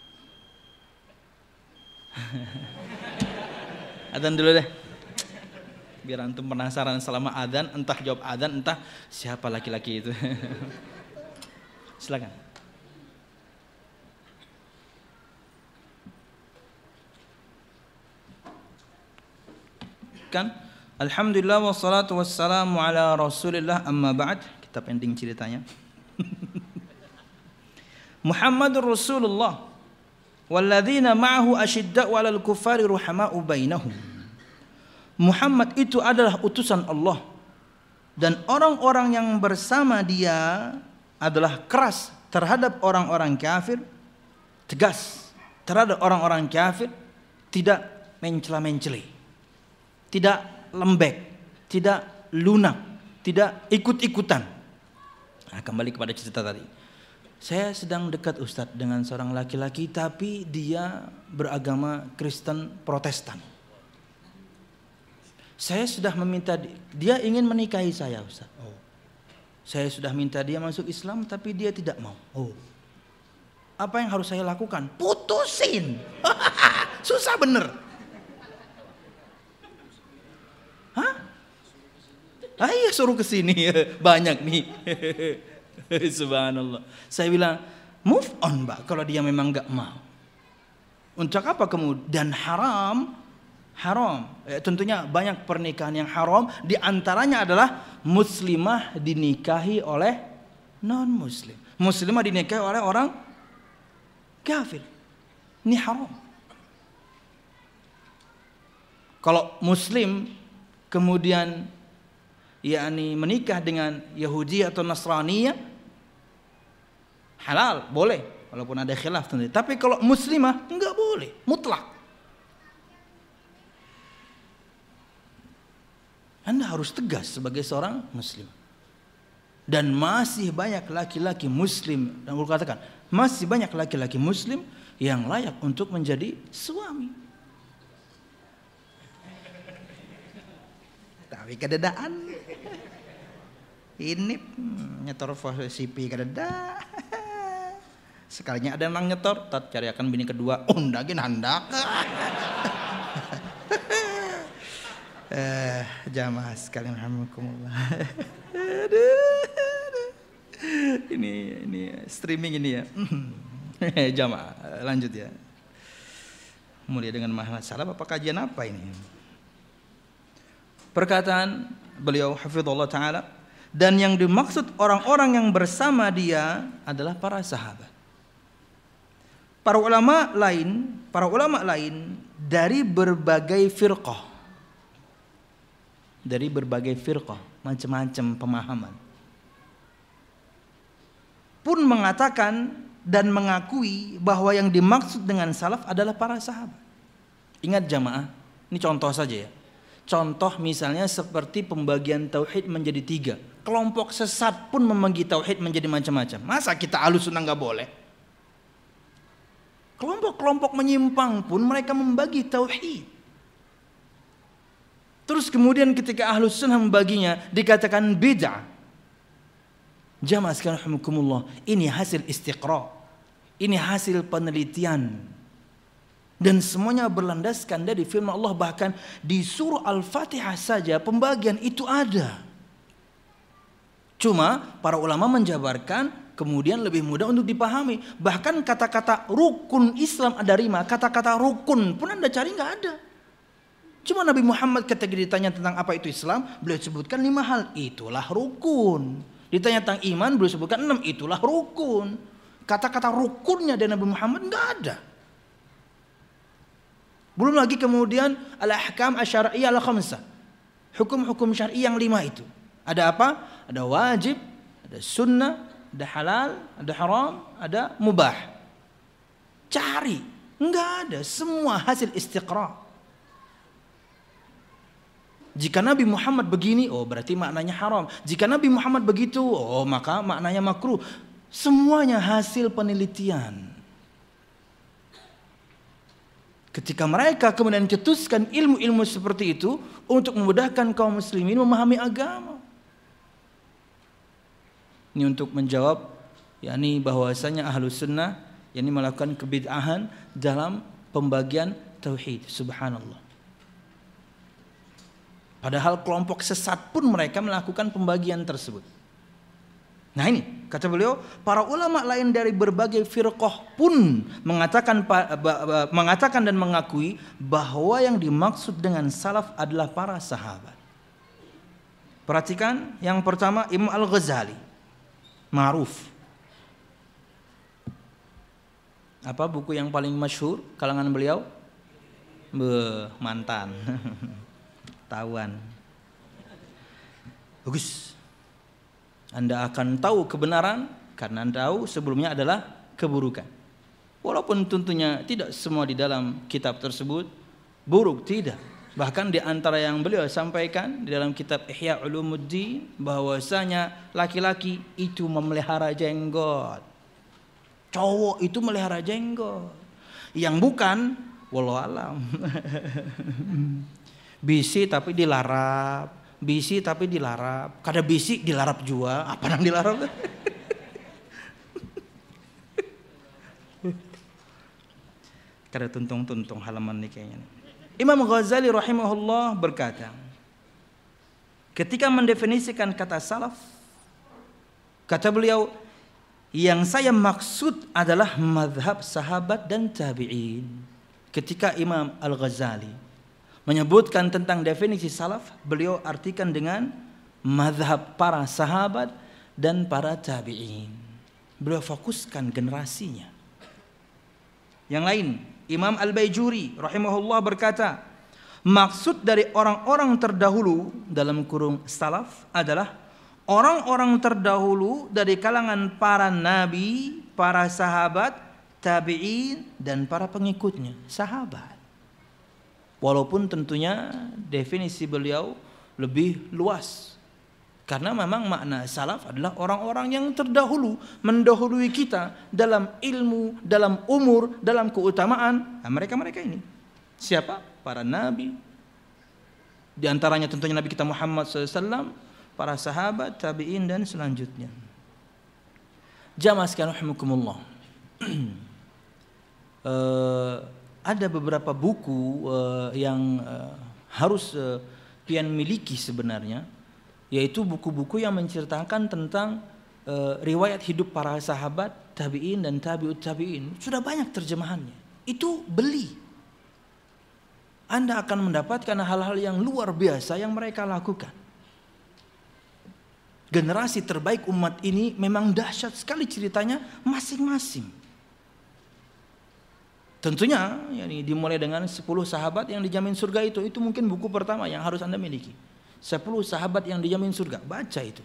Speaker 1: Adzan dulu deh, biar antum penasaran selama adzan, entah jawab adzan, entah siapa laki-laki itu. Silakan. Kan, alhamdulillah wassalatu wassalamu ala rasulillah amma ba'd. Kita pending ceritanya. Muhammadur Rasulullah walladzina ma'ahu asyidda'u 'alal kuffari ruhama'u bainahum. Muhammad itu adalah utusan Allah dan orang-orang yang bersama dia adalah keras terhadap orang-orang kafir, tegas terhadap orang-orang kafir, tidak mencela-menceli, tidak lembek, tidak lunak, tidak ikut-ikutan. Nah, kembali kepada cerita tadi. Saya sedang dekat Ustadz dengan seorang laki-laki, tapi dia beragama Kristen Protestan. Saya sudah meminta, dia ingin menikahi saya Ustadz. Oh. Saya sudah minta dia masuk Islam, tapi dia tidak mau. Oh. Apa yang harus saya lakukan? Putusin. Susah bener. Hah? Ah iya, suruh kesini. Banyak nih. Subhanallah. Saya bilang move on, Mbak, kalau dia memang gak mau. Untuk apa kemudian haram? Haram. Eh, tentunya banyak pernikahan yang haram. Di antaranya adalah muslimah dinikahi oleh non muslim. Muslimah dinikahi oleh orang kafir. Ini haram. Kalau muslim kemudian yakni menikah dengan Yahudi atau Nasraniyah, halal, boleh, walaupun ada khilaf tentu. Tapi kalau muslimah enggak boleh, mutlak. Anda harus tegas sebagai seorang muslim. Dan masih banyak laki-laki muslim, dan aku katakan, masih banyak laki-laki muslim yang layak untuk menjadi suami. Tapi kededaan ini nyetor C P kededa. Sekalinya ada yang nyetor, tat cari akan bini kedua, undagin handak. eh, jamaah sekalian alhamdulillah. ini ini streaming ini ya. Jamaah, lanjut ya. Mulia dengan masalah apa kajian apa ini? Perkataan beliau hafizallahu taala, dan yang dimaksud orang-orang yang bersama dia adalah para sahabat. Para ulama lain, para ulama lain dari berbagai firqah, dari berbagai firqah, macam-macam pemahaman, pun mengatakan dan mengakui bahwa yang dimaksud dengan salaf adalah para sahabat. Ingat jamaah, ini contoh saja ya. Contoh misalnya seperti pembagian tauhid menjadi tiga. Kelompok sesat pun membagi tauhid menjadi macam-macam. Masa kita Ahlus Sunnah nggak boleh? Kelompok-kelompok menyimpang pun mereka membagi tauhid. Terus kemudian ketika Ahlus Sunnah membaginya dikatakan bid'ah. Jamaah sekalian rahimakumullah, ini hasil istiqra. Ini hasil penelitian. Dan semuanya berlandaskan dari firman Allah, bahkan di surah Al-Fatihah saja pembagian itu ada. Cuma para ulama menjabarkan kemudian lebih mudah untuk dipahami. Bahkan kata-kata rukun Islam ada lima, kata-kata rukun pun Anda cari nggak ada. Cuma Nabi Muhammad ketika ditanya tentang apa itu Islam, beliau sebutkan lima hal, itulah rukun. Ditanya tentang iman, beliau sebutkan enam, itulah rukun. Kata-kata rukunnya dari Nabi Muhammad nggak ada. Belum lagi kemudian al-ahkam asy-syar'iyyah al-khamsah. Hukum-hukum syar'i yang lima itu. Ada apa? Ada wajib, ada sunnah, ada halal, ada haram, ada mubah. Cari, enggak ada, semua hasil istiqra. Jika Nabi Muhammad begini, oh berarti maknanya haram. Jika Nabi Muhammad begitu, oh maka maknanya makruh. Semuanya hasil penelitian. Ketika mereka kemudian cetuskan ilmu-ilmu seperti itu untuk memudahkan kaum muslimin memahami agama. Ini untuk menjawab yakni bahwasanya Ahlus Sunnah yakni melakukan kebid'ahan dalam pembagian tauhid. Subhanallah. Padahal kelompok sesat pun mereka melakukan pembagian tersebut. Nah ini kata beliau, para ulama lain dari berbagai firqah pun mengatakan mengatakan dan mengakui bahwa yang dimaksud dengan salaf adalah para sahabat. Perhatikan yang pertama, Imam Al-Ghazali, ma'ruf. Apa buku yang paling masyhur kalangan beliau? Beuh, mantan. Tawan. Bagus. Anda akan tahu kebenaran karena Anda tahu sebelumnya adalah keburukan. Walaupun tentunya tidak semua di dalam kitab tersebut buruk, tidak. Bahkan di antara yang beliau sampaikan di dalam kitab Ihya Ulumuddin bahwasanya laki-laki itu memelihara jenggot. Cowok itu memelihara jenggot. Yang bukan wallahu alam. Bisi tapi dilarap. Bisi tapi dilarap. Kada bisi dilarap juga. Apa yang dilarap? Kada tuntung-tuntung halaman ini kayaknya. Imam Ghazali rahimahullah berkata, ketika mendefinisikan kata salaf, kata beliau, yang saya maksud adalah mazhab sahabat dan tabi'in. Ketika Imam Al-Ghazali menyebutkan tentang definisi salaf, beliau artikan dengan mazhab para sahabat dan para tabi'in. Beliau fokuskan generasinya. Yang lain, Imam Al-Baijuri rahimahullah berkata, maksud dari orang-orang terdahulu dalam kurung salaf adalah orang-orang terdahulu dari kalangan para nabi, para sahabat, tabi'in dan para pengikutnya, sahabat. Walaupun tentunya definisi beliau lebih luas. Karena memang makna salaf adalah orang-orang yang terdahulu, mendahului kita dalam ilmu, dalam umur, dalam keutamaan. Nah, mereka-mereka ini. Siapa? Para nabi. Di antaranya tentunya Nabi kita Muhammad shallallahu alaihi wasallam, para sahabat, tabi'in dan selanjutnya. Jamaah sekalian rahimakumullah. uh, Ada beberapa buku uh, yang uh, harus uh, pian miliki sebenarnya, yaitu buku-buku yang menceritakan tentang uh, riwayat hidup para sahabat, tabi'in dan tabi'ut tabi'in. Sudah banyak terjemahannya. Itu beli. Anda akan mendapatkan hal-hal yang luar biasa yang mereka lakukan. Generasi terbaik umat ini memang dahsyat sekali ceritanya masing-masing. Tentunya yani dimulai dengan sepuluh sahabat yang dijamin surga itu. Itu mungkin buku pertama yang harus Anda miliki. sepuluh sahabat yang dijamin surga. Baca itu.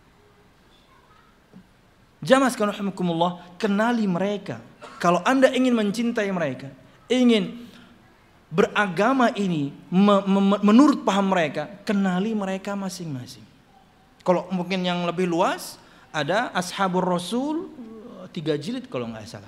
Speaker 1: Jamaah sekalian rahimakumullah, kenali mereka. Kalau Anda ingin mencintai mereka, ingin beragama ini me- me- menurut paham mereka, kenali mereka masing-masing. Kalau mungkin yang lebih luas, ada Ashabur Rasul tiga jilid kalau nggak salah.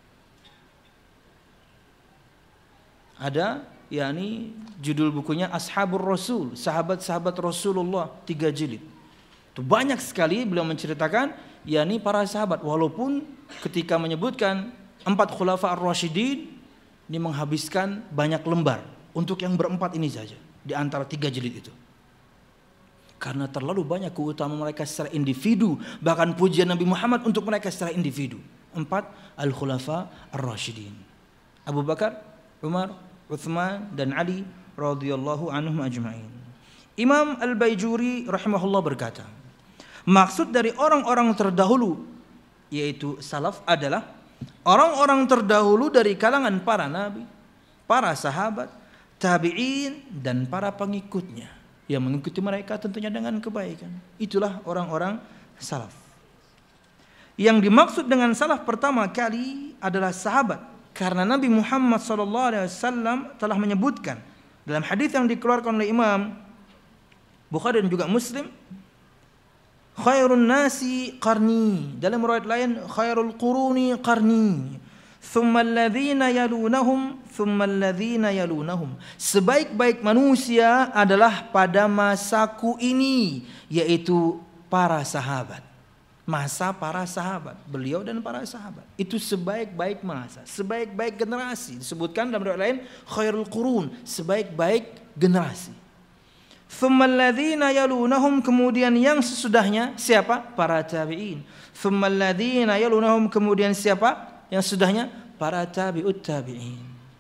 Speaker 1: Ada, yakni judul bukunya Ashabur Rasul, sahabat-sahabat Rasulullah tiga jilid. Itu banyak sekali beliau menceritakan, yakni para sahabat. Walaupun ketika menyebutkan empat khulafa ar-rasyidin, ini menghabiskan banyak lembar untuk yang berempat ini saja di antara tiga jilid itu. Karena terlalu banyak keutamaan mereka secara individu, bahkan pujian Nabi Muhammad untuk mereka secara individu. Empat al-khulafa ar-rasyidin. Abu Bakar, Umar, Uthman dan Ali radhiyallahu anhum ajma'in. Imam Al-Baijuri rahimahullah berkata, maksud dari orang-orang terdahulu yaitu salaf adalah orang-orang terdahulu dari kalangan para nabi, para sahabat, tabi'in dan para pengikutnya yang mengikuti mereka tentunya dengan kebaikan. Itulah orang-orang salaf. Yang dimaksud dengan salaf pertama kali adalah sahabat, karena Nabi Muhammad sallallahu alaihi wasallam telah menyebutkan dalam hadis yang dikeluarkan oleh Imam Bukhari dan juga Muslim, khairun nasi qarni, dalam riwayat lain khairul quruni qarni, thumma alladhina yalunahum, thumma alladhina yalunahum. Sebaik-baik manusia adalah pada masaku ini, yaitu para sahabat. Masa para sahabat, beliau dan para sahabat. Itu sebaik-baik masa, sebaik-baik generasi. Disebutkan dalam riwayat lain khairul qurun, sebaik-baik generasi. Thumma alladhina yalunahum, kemudian yang sesudahnya siapa? Para tabi'in. Thumma alladhina yalunahum, kemudian siapa? Yang sesudahnya? Para tabi'ut tabi'in.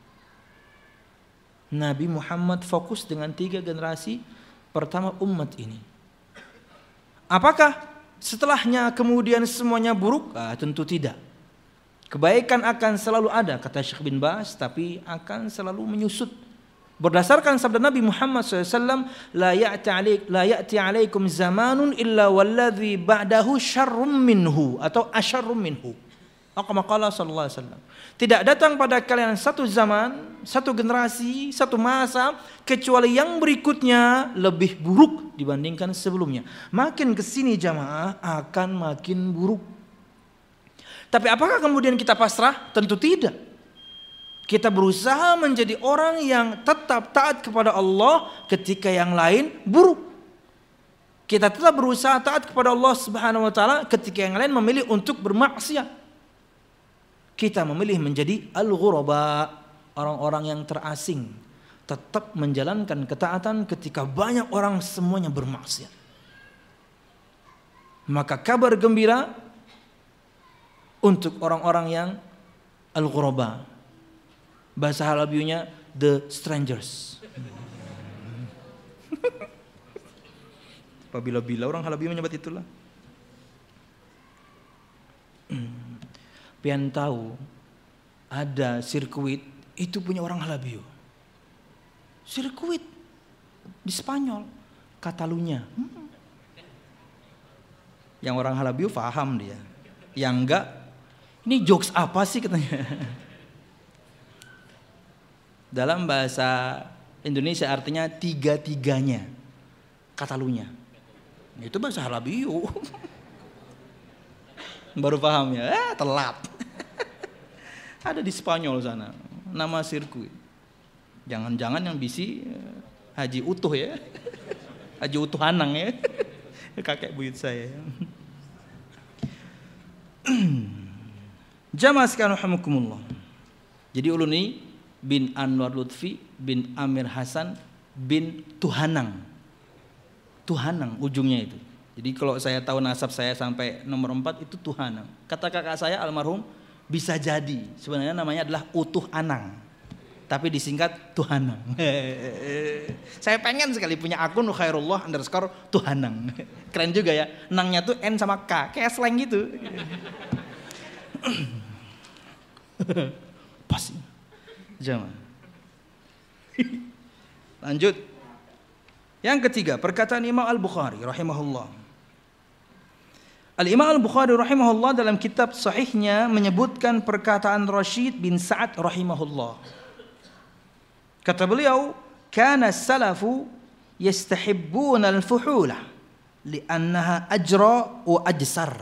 Speaker 1: Nabi Muhammad fokus dengan tiga generasi pertama umat ini. Apakah setelahnya kemudian semuanya buruk? Ah, tentu tidak. Kebaikan akan selalu ada, kata Syekh bin Baz, tapi akan selalu menyusut. Berdasarkan sabda Nabi Muhammad shallallahu alaihi wasallam, la ya'ti alaik la ya'ti alaikum zamanun illa walladhi ba'dahu syarrum minhu, atau asyarrum minhu. Kama qala sallallahu alaihi wasallam. Tidak datang pada kalian satu zaman, satu generasi, satu masa kecuali yang berikutnya lebih buruk dibandingkan sebelumnya. Makin kesini jamaah akan makin buruk. Tapi apakah kemudian kita pasrah? Tentu tidak. Kita berusaha menjadi orang yang tetap taat kepada Allah ketika yang lain buruk. Kita tetap berusaha taat kepada Allah Subhanahu wa taala ketika yang lain memilih untuk bermaksiat. Kita memilih menjadi al-ghuraba, orang-orang yang terasing, tetap menjalankan ketaatan ketika banyak orang semuanya bermaksiat. Maka kabar gembira untuk orang-orang yang al-ghuraba. Bahasa Halabiunya the strangers. Apabila-bila orang Halabiu menyebut itulah. Pian tahu ada sirkuit itu punya orang Halabiu. Sirkuit di Spanyol, Katalunya. Hmm. Yang orang Halabiu paham dia. Yang enggak, ini jokes apa sih katanya? Dalam bahasa Indonesia artinya tiga-tiganya. Katalunya. Itu bahasa Halabiu. Baru paham ya, eh, telat. Ada di Spanyol sana, nama sirkuit. Jangan-jangan yang bisi Haji Utuh ya, Haji Utuh Hanang ya, kakek buyut saya. Jamaah sekalian rahimakumullah. Jadi uluni bin Anwar Lutfi bin Amir Hasan bin Tuhanang. Tuhanang ujungnya itu. Jadi kalau saya tahu nasab saya sampai nomor empat itu Tuhanang. Kata kakak saya almarhum, bisa jadi sebenarnya namanya adalah Utuh Anang, tapi disingkat Tuhanang. Saya pengen sekali punya akun Khairullah underscore Tuhanang. Keren juga ya, nangnya tuh N sama K, kayak slang gitu. Pas. Jangan. Lanjut. Yang ketiga, perkataan Imam Al-Bukhari rahimahullah. Al-Imam Al-Bukhari rahimahullah dalam kitab sahihnya menyebutkan perkataan Rashid bin Sa'ad rahimahullah. Kata beliau, kana salafu yastahibbuna al-fuhula li'annaha ajra wa ajsar.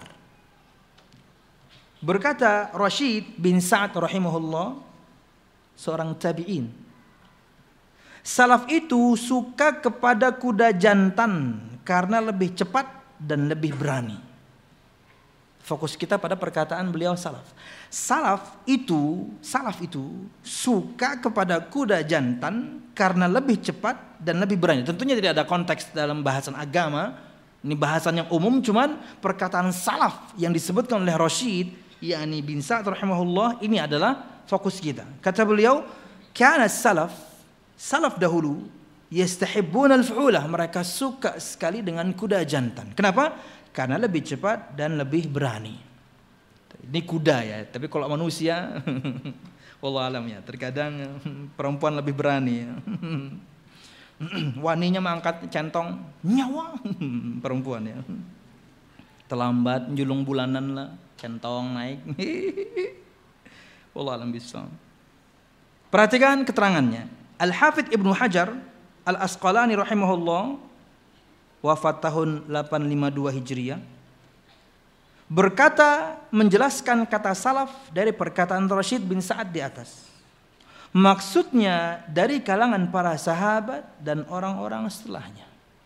Speaker 1: Berkata Rashid bin Sa'ad rahimahullah, seorang tabi'in, salaf itu suka kepada kuda jantan karena lebih cepat dan lebih berani. Fokus kita pada perkataan beliau salaf. Salaf itu, salaf itu suka kepada kuda jantan karena lebih cepat dan lebih berani. Tentunya tidak ada konteks dalam bahasan agama. Ini bahasan yang umum, cuman perkataan salaf yang disebutkan oleh Rashid, yakni bin Sa'ad rahimahullah, ini adalah fokus kita. Kata beliau, kana salaf, salaf dahulu, yastahibbuna al-fu'ulah, mereka suka sekali dengan kuda jantan. Kenapa? Karena lebih cepat dan lebih berani. Ini kuda ya, tapi kalau manusia wallah alam ya, terkadang perempuan lebih berani ya. Waninya mengangkat centong, nyawa perempuan ya. Terlambat julung bulanan lah, centong naik. Wallah alam bisawab. Perhatikan keterangannya. Al-Hafidz Ibnu Hajar Al-Asqalani rahimahullah, wafat tahun delapan lima dua Hijriah, berkata menjelaskan kata salaf dari perkataan Rashid bin Sa'ad di atas. Maksudnya dari kalangan para sahabat dan orang-orang setelahnya.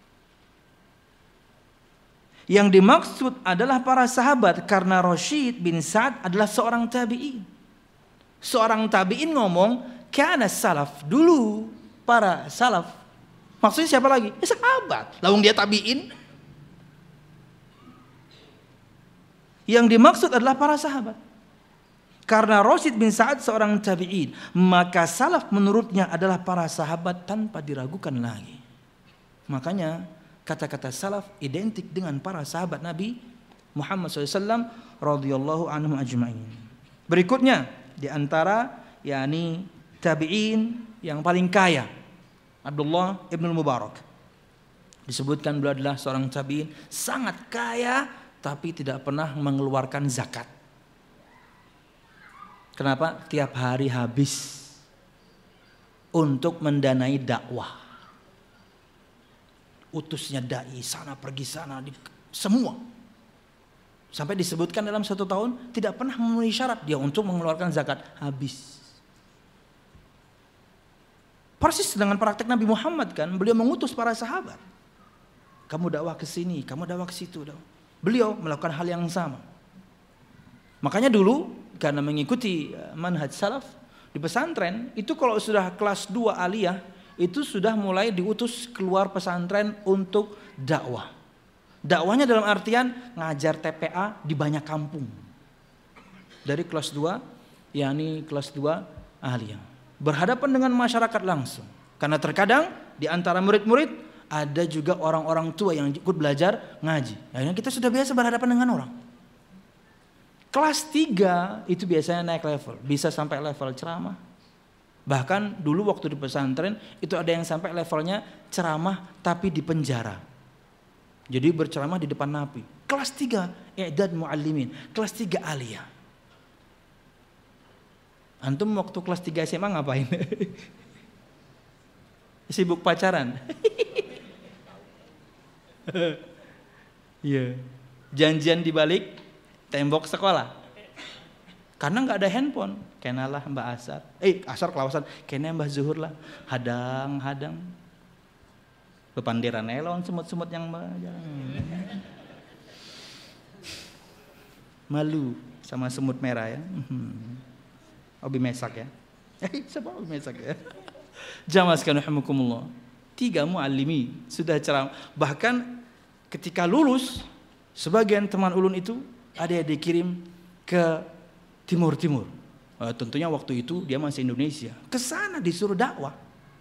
Speaker 1: Yang dimaksud adalah para sahabat karena Rashid bin Sa'ad adalah seorang tabi'in. Seorang tabi'in ngomong, kana salaf, dulu para salaf. Maksudnya siapa lagi? Ya sahabat. Lawang dia tabi'in. Yang dimaksud adalah para sahabat. Karena Rashid bin Sa'ad seorang tabi'in, maka salaf menurutnya adalah para sahabat tanpa diragukan lagi. Makanya kata-kata salaf identik dengan para sahabat Nabi Muhammad shallallahu alaihi wasallam radhiyallahu anhum ajma'in. Berikutnya di antara yakni tabi'in yang paling kaya, Abdullah ibn Mubarak. Disebutkan beliau adalah seorang tabi'in sangat kaya tapi tidak pernah mengeluarkan zakat. Kenapa? Tiap hari habis untuk mendanai dakwah. Utusnya dai sana pergi sana di, semua. Sampai disebutkan dalam satu tahun tidak pernah memenuhi syarat dia untuk mengeluarkan zakat, habis. Persis dengan praktek Nabi Muhammad kan, beliau mengutus para sahabat. Kamu dakwah ke sini, kamu dakwah ke situ. Beliau melakukan hal yang sama. Makanya dulu karena mengikuti manhaj salaf di pesantren itu kalau sudah kelas dua aliyah itu sudah mulai diutus keluar pesantren untuk dakwah. Dakwahnya dalam artian ngajar T P A di banyak kampung. Dari kelas dua yakni kelas dua aliyah. Berhadapan dengan masyarakat langsung. Karena terkadang di antara murid-murid ada juga orang-orang tua yang ikut belajar ngaji. Akhirnya kita sudah biasa berhadapan dengan orang. Kelas tiga itu biasanya naik level, bisa sampai level ceramah. Bahkan dulu waktu di pesantren itu ada yang sampai levelnya ceramah tapi di penjara. Jadi berceramah di depan napi. Kelas tiga i'dad muallimin, kelas tiga aliyah. Antum waktu kelas tiga S M A ngapain? Sibuk pacaran. Iya. Janjian di balik tembok sekolah. Karena nggak ada handphone. Kenalah Mbak Asar. Eh Asar kelawasan. Kena Mbak Zuhur lah. Hadang, hadang. Bepandiran elon semut-semut yang malu sama semut merah ya. Obi mesak ya. Eh siapa obi mesak ya? Jamaah sekalian rahimakumullah. Tiga muallimi sudah ceramah. Bahkan ketika lulus sebagian teman ulun itu ada yang dikirim ke timur-timur. Uh, tentunya waktu itu dia masih Indonesia. Ke sana disuruh dakwah.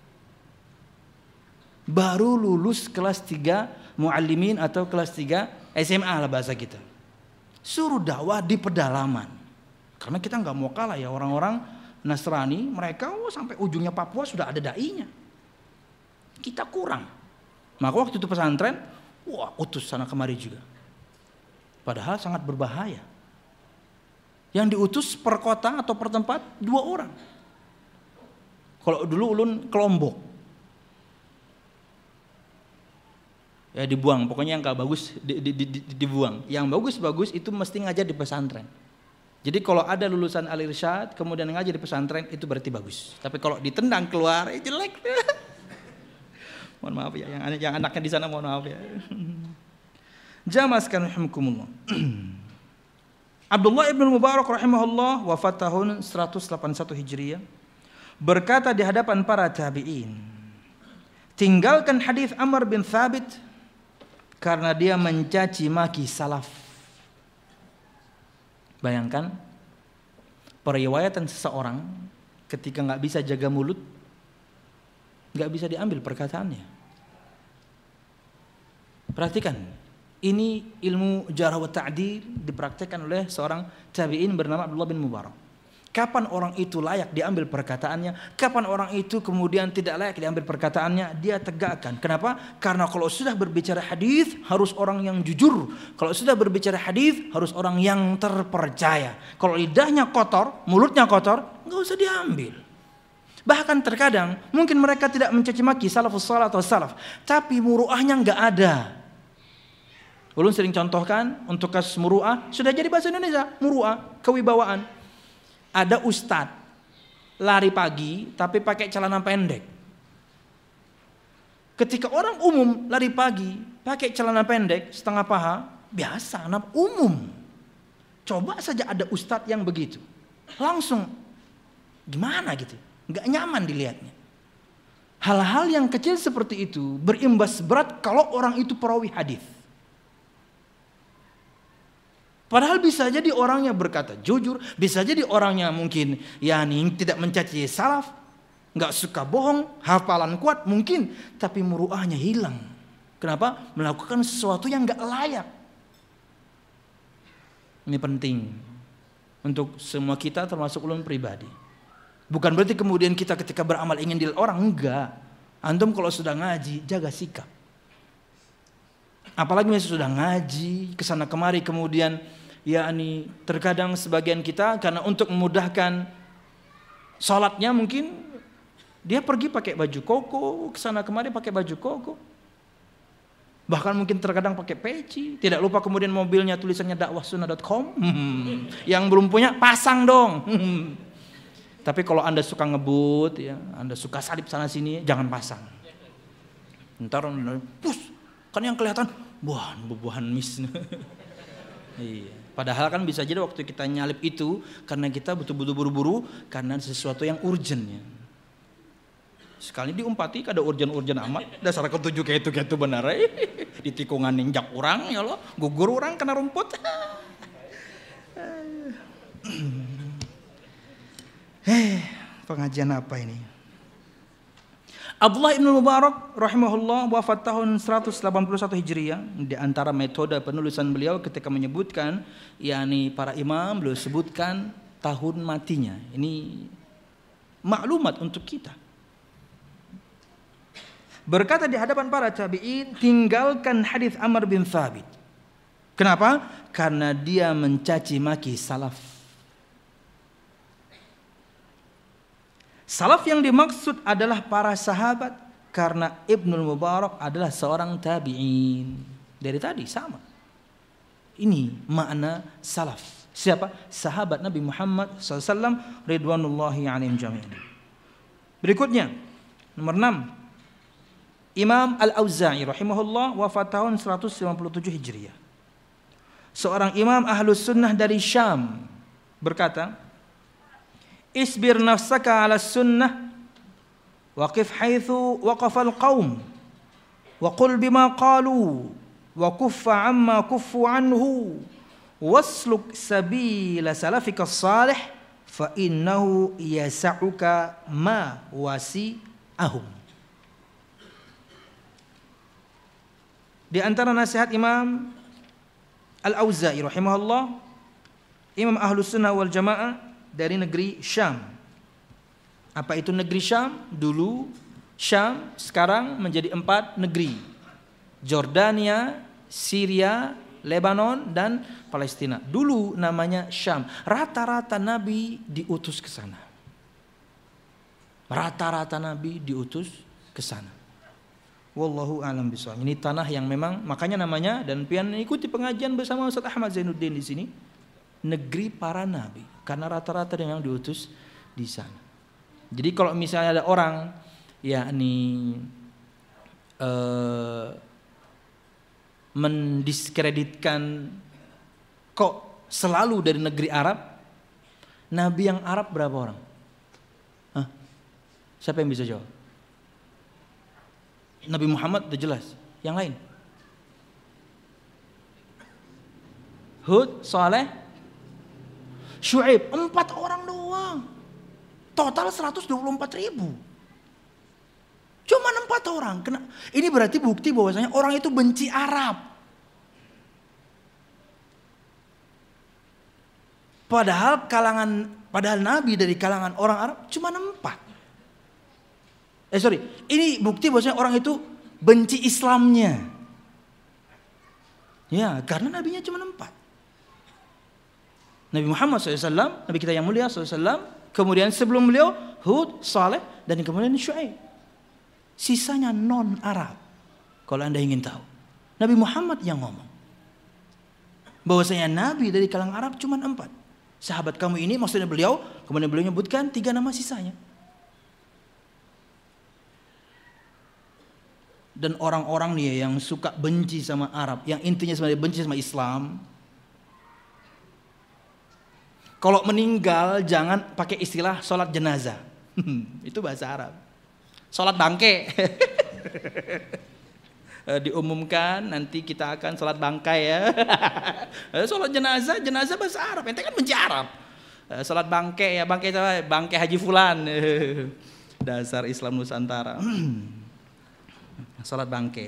Speaker 1: Baru lulus kelas tiga muallimin atau kelas tiga S M A lah bahasa kita. Suruh dakwah di pedalaman. Karena kita nggak mau kalah ya orang-orang Nasrani, mereka oh, sampai ujungnya Papua sudah ada dai-nya. Kita kurang. Maka waktu itu pesantren, wah utus sana kemari juga. Padahal sangat berbahaya. Yang diutus per kota atau per tempat dua orang. Kalau dulu ulun ke Lombok. Ya dibuang, pokoknya yang gak bagus di, di, di, di, dibuang. Yang bagus-bagus itu mesti ngajar di pesantren. Jadi kalau ada lulusan Al-Irsyad kemudian ngajar di pesantren itu berarti bagus. Tapi kalau ditendang keluar, eh, jelek. Mohon maaf ya, yang, yang anaknya di sana mohon maaf ya. Jamaah sekalian rahimakumullah. Abdullah ibn Mubarak rahimahullah wafat tahun seratus delapan puluh satu Hijriah. Berkata di hadapan para tabi'in, tinggalkan hadis Amr bin Thabit karena dia mencaci maki salaf. Bayangkan periwayatan seseorang ketika nggak bisa jaga mulut, nggak bisa diambil perkataannya. Perhatikan, ini ilmu jarh wa ta'dil dipraktekkan oleh seorang tabi'in bernama Abdullah bin Mubarak. Kapan orang itu layak diambil perkataannya, kapan orang itu kemudian tidak layak diambil perkataannya, dia tegakkan. Kenapa? Karena kalau sudah berbicara hadis harus orang yang jujur. Kalau sudah berbicara hadis harus orang yang terpercaya. Kalau lidahnya kotor, mulutnya kotor, nggak usah diambil. Bahkan terkadang mungkin mereka tidak mencaci maki salafus salih atau salaf, tapi muruahnya nggak ada. Ulun sering contohkan untuk kasus muruah, sudah jadi bahasa Indonesia, muruah, kewibawaan. Ada ustadz lari pagi tapi pakai celana pendek. Ketika orang umum lari pagi pakai celana pendek setengah paha, biasa, anak umum. Coba saja ada ustadz yang begitu, langsung gimana gitu, nggak nyaman dilihatnya. Hal-hal yang kecil seperti itu berimbas berat kalau orang itu perawi hadis. Padahal bisa jadi orangnya berkata jujur, bisa jadi orangnya mungkin yakni tidak mencaci salaf, nggak suka bohong, hafalan kuat mungkin, tapi muruahnya hilang. Kenapa? Melakukan sesuatu yang nggak layak. Ini penting untuk semua kita termasuk ulun pribadi. Bukan berarti kemudian kita ketika beramal ingin dilihat orang, enggak. Antum kalau sudah ngaji jaga sikap. Apalagi misalnya sudah ngaji kesana kemari kemudian yakni terkadang sebagian kita karena untuk memudahkan sholatnya mungkin dia pergi pakai baju koko, kesana kemari pakai baju koko, bahkan mungkin terkadang pakai peci. Tidak lupa kemudian mobilnya tulisannya dakwah sunnah dot com. hmm. Yang belum punya pasang dong. hmm. Tapi kalau anda suka ngebut ya, anda suka salib sana sini, jangan pasang. Ntar pus kan yang kelihatan buah bubuhan mis. Iya. Padahal kan bisa jadi waktu kita nyalip itu karena kita betul-betul buru-buru karena sesuatu yang urgent ya. Sekali diumpati kada urgent-urgent amat, dasar ketujuh kayak itu kayak itu benar. Di tikungan ninjak orang ya lo, gugur orang kena rumput. Eh, pengajian apa ini? Abdullah ibn Mubarak rahimahullah wafat tahun seratus delapan puluh satu Hijriah. Di antara metode penulisan beliau ketika menyebutkan yakni para imam, beliau sebutkan tahun matinya. Ini maklumat untuk kita. Berkata di hadapan para tabi'in, tinggalkan hadis Amr bin Thabit. Kenapa? Karena dia mencaci maki salaf. Salaf yang dimaksud adalah para sahabat karena Ibnul Mubarak adalah seorang tabi'in. Dari tadi sama. Ini makna salaf. Siapa? Sahabat Nabi Muhammad sallallahu alaihi wasallam ridwanullahi alaihim jami'an. Berikutnya nomor enam, Imam Al-Auza'i rahimahullah wafat tahun seratus lima puluh tujuh Hijriah. Seorang imam Ahlus Sunnah dari Syam berkata, isbir nafsaka ala sunnah waqif haitsu waqafal qaum wa qul bima qalu wa kuffa amma kuffu anhu wasluk sabila salafika salih fa innahu yas'uka ma wasi'ahum. Di antara nasihat Imam Al-Auza'i rahimahullah, Imam Ahlus Sunnah wal Jamaah dari negeri Syam. Apa itu negeri Syam? Dulu Syam sekarang menjadi empat negeri. Jordania, Syria, Lebanon dan Palestina. Dulu namanya Syam. Rata-rata Nabi diutus ke sana. Rata-rata Nabi diutus ke sana. Wallahu a'lam bishawab. Ini tanah yang memang makanya namanya, dan pian ikuti pengajian bersama Ustaz Ahmad Zainuddin di sini, negeri para nabi, karena rata-rata yang diutus di sana. Jadi kalau misalnya ada orang yakni eh, mendiskreditkan kok selalu dari negeri Arab, nabi yang Arab berapa orang? Hah? Siapa yang bisa jawab? Nabi Muhammad udah jelas. Yang lain? Hud, Saleh, Syuaib, empat orang doang. Total seratus dua puluh empat ribu. Cuma empat orang. Ini berarti bukti bahwasanya orang itu benci Arab. Padahal kalangan, padahal Nabi dari kalangan orang Arab cuma empat. Eh sorry, ini bukti bahwasanya orang itu benci Islamnya. Ya, karena nabinya cuma empat. Nabi Muhammad shallallahu alaihi wasallam, Nabi kita yang mulia shallallahu alaihi wasallam. Kemudian sebelum beliau Hud, Saleh, dan kemudian Syuaib. Sisanya non Arab. Kalau anda ingin tahu, Nabi Muhammad yang ngomong bahwasanya nabi dari kalangan Arab cuma empat. Sahabat kamu ini maksudnya beliau. Kemudian beliau menyebutkan tiga nama sisanya. Dan orang-orang nih yang suka benci sama Arab, yang intinya sebenarnya benci sama Islam, kalau meninggal jangan pakai istilah sholat jenazah. Itu bahasa Arab. Sholat bangke. Diumumkan nanti kita akan sholat bangkai ya. Sholat jenazah, jenazah bahasa Arab. Ente kan benci Arab. Sholat bangke ya, bangke bangke Haji Fulan. Dasar Islam Nusantara. Salat bangke.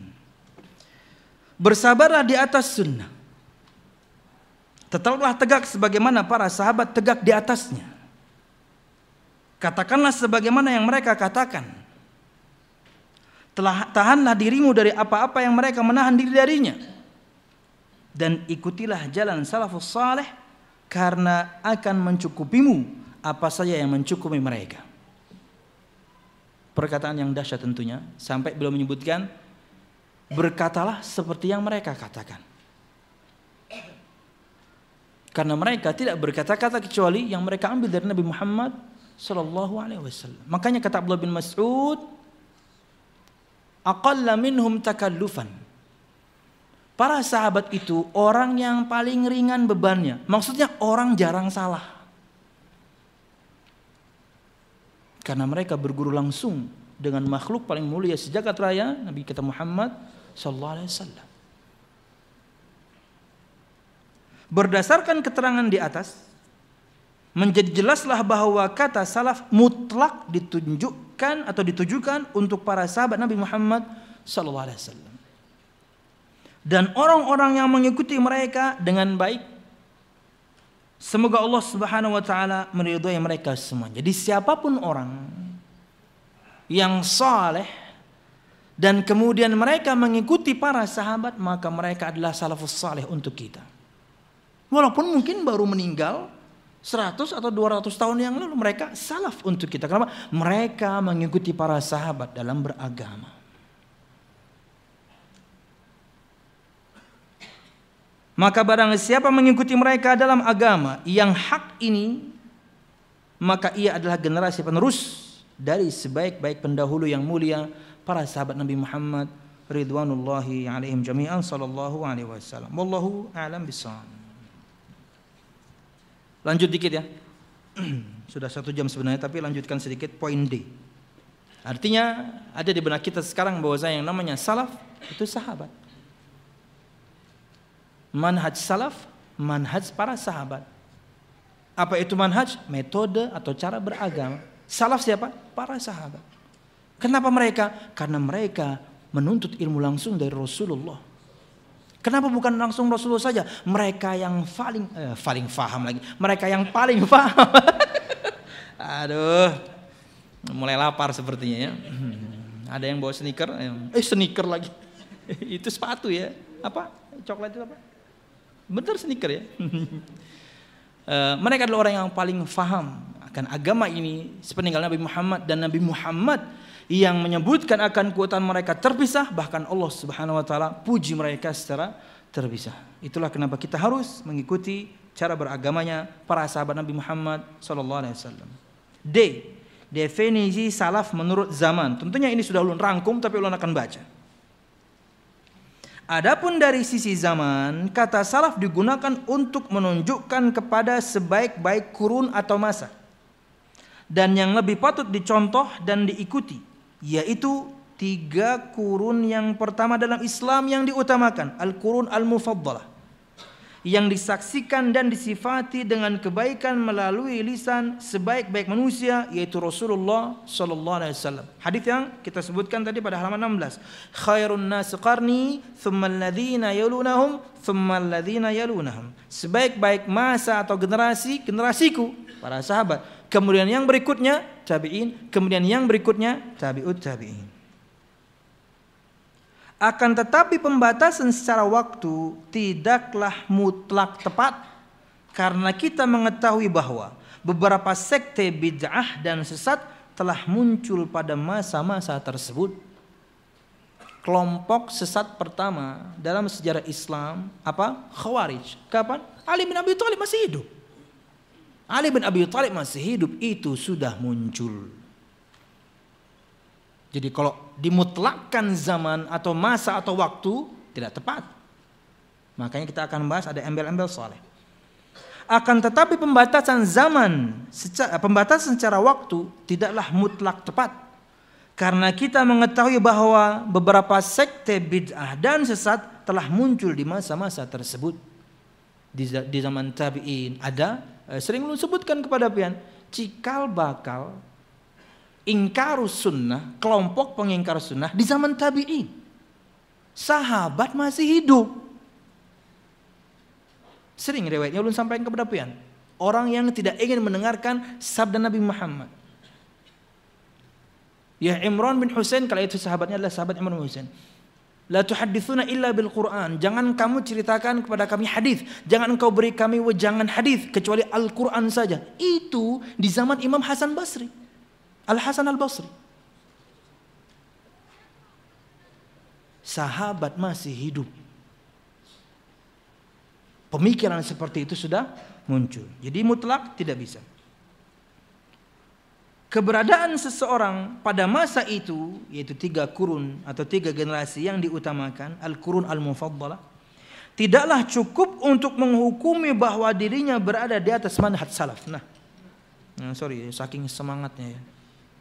Speaker 1: Bersabarlah di atas sunnah. Tetaplah tegak sebagaimana para sahabat tegak di atasnya. Katakanlah sebagaimana yang mereka katakan. Telah tahanlah dirimu dari apa-apa yang mereka menahan diri darinya. Dan ikutilah jalan salafus saleh, karena akan mencukupimu apa saja yang mencukupi mereka. Perkataan yang dahsyat tentunya, sampai beliau menyebutkan berkatalah seperti yang mereka katakan. Karena mereka tidak berkata-kata kecuali yang mereka ambil dari Nabi Muhammad sallallahu alaihi wasallam. Makanya kata Abdullah bin Mas'ud, aqalla minhum takallufan. Para sahabat itu orang yang paling ringan bebannya. Maksudnya orang jarang salah. Karena mereka berguru langsung dengan makhluk paling mulia sejagat raya, Nabi kita Muhammad sallallahu alaihi wasallam. Berdasarkan keterangan di atas, menjadi jelaslah bahwa kata salaf mutlak ditunjukkan atau ditujukan untuk para sahabat Nabi Muhammad sallallahu alaihi wasallam. Dan orang-orang yang mengikuti mereka dengan baik, semoga Allah Subhanahu wa taala meridhai mereka semua. Jadi siapapun orang yang saleh dan kemudian mereka mengikuti para sahabat, maka mereka adalah salafus saleh untuk kita. Walaupun mungkin baru meninggal seratus atau dua ratus tahun yang lalu, mereka salaf untuk kita. Kenapa? Mereka mengikuti para sahabat dalam beragama. Maka barang siapa mengikuti mereka dalam agama yang hak ini, maka ia adalah generasi penerus dari sebaik-baik pendahulu yang mulia, para sahabat Nabi Muhammad ridwanullahi alaihim jami'an sallallahu alaihi wasallam. Wallahu a'lam bishawab. Lanjut dikit ya. Sudah satu jam sebenarnya, tapi lanjutkan sedikit poin D. Artinya ada di benak kita sekarang bahwa yang namanya salaf itu sahabat. Manhaj salaf, manhaj para sahabat. Apa itu manhaj? Metode atau cara beragama. Salaf siapa? Para sahabat. Kenapa mereka? Karena mereka menuntut ilmu langsung dari Rasulullah. Kenapa bukan langsung Rasulullah saja? Mereka yang paling eh, paling faham lagi. Mereka yang paling faham. Aduh, mulai lapar sepertinya ya. Ada yang bawa sneaker, eh sneaker lagi. Itu sepatu ya? Apa? Coklat itu apa? Bener sneaker ya. uh, mereka adalah orang yang paling faham akan Kan agama ini sepeninggal Nabi Muhammad, dan Nabi Muhammad yang menyebutkan akan keutamaan mereka terpisah, bahkan Allah Subhanahu wa taala puji mereka secara terpisah. Itulah kenapa kita harus mengikuti cara beragamanya para sahabat Nabi Muhammad sallallahu alaihi wasallam. D. Definisi salaf menurut zaman. Tentunya ini sudah ulun rangkum, tapi ulun akan baca. Adapun dari sisi zaman, kata salaf digunakan untuk menunjukkan kepada sebaik-baik kurun atau masa, dan yang lebih patut dicontoh dan diikuti, yaitu tiga kurun yang pertama dalam Islam yang diutamakan, al-qurun al-mufaddalah, yang disaksikan dan disifati dengan kebaikan melalui lisan sebaik-baik manusia, yaitu Rasulullah sallallahu alaihi wasallam. Hadis yang kita sebutkan tadi pada halaman enam belas. Khairun nas qarni, thumma alladhina yalunahum, thumma alladhina yalunahum. Sebaik-baik masa atau generasi, generasiku, para sahabat. Kemudian yang berikutnya tabi'in, kemudian yang berikutnya tabi'ut tabi'in. Akan tetapi pembatasan secara waktu tidaklah mutlak tepat, karena kita mengetahui bahwa beberapa sekte bid'ah dan sesat telah muncul pada masa-masa tersebut. Kelompok sesat pertama dalam sejarah Islam apa? Khawarij. Kapan? Ali bin Abi Thalib masih hidup. Ali bin Abi Thalib masih hidup, itu sudah muncul. Jadi kalau dimutlakkan zaman atau masa atau waktu tidak tepat. Makanya kita akan bahas ada embel-embel saleh. Akan tetapi pembatasan zaman, secara, pembatasan secara waktu tidaklah mutlak tepat, karena kita mengetahui bahwa beberapa sekte bid'ah dan sesat telah muncul di masa-masa tersebut. Di, di zaman tabi'in ada, eh, sering lu sebutkan kepada pian, cikal bakal ingkarus sunnah, kelompok pengingkar sunnah di zaman tabi'in. Sahabat masih hidup. Sering riwayatnya ulun sampaikan kepada pian, orang yang tidak ingin mendengarkan sabda Nabi Muhammad. Ya Imran bin Husain, kalau itu sahabatnya adalah sahabat Imran bin Husain. La tuhadditsuna illa bil Qur'an. Jangan kamu ceritakan kepada kami hadis, jangan engkau beri kami wejangan hadis kecuali Al-Qur'an saja. Itu di zaman Imam Hasan Basri. Al-Hasan Al-Basri. Sahabat masih hidup. Pemikiran seperti itu sudah muncul. Jadi mutlak tidak bisa. Keberadaan seseorang pada masa itu, yaitu tiga kurun atau tiga generasi yang diutamakan, Al-Qurun Al-Mufaddalah, tidaklah cukup untuk menghukumi bahwa dirinya berada di atas manhaj salaf. Nah, nah sorry, saking semangatnya ya.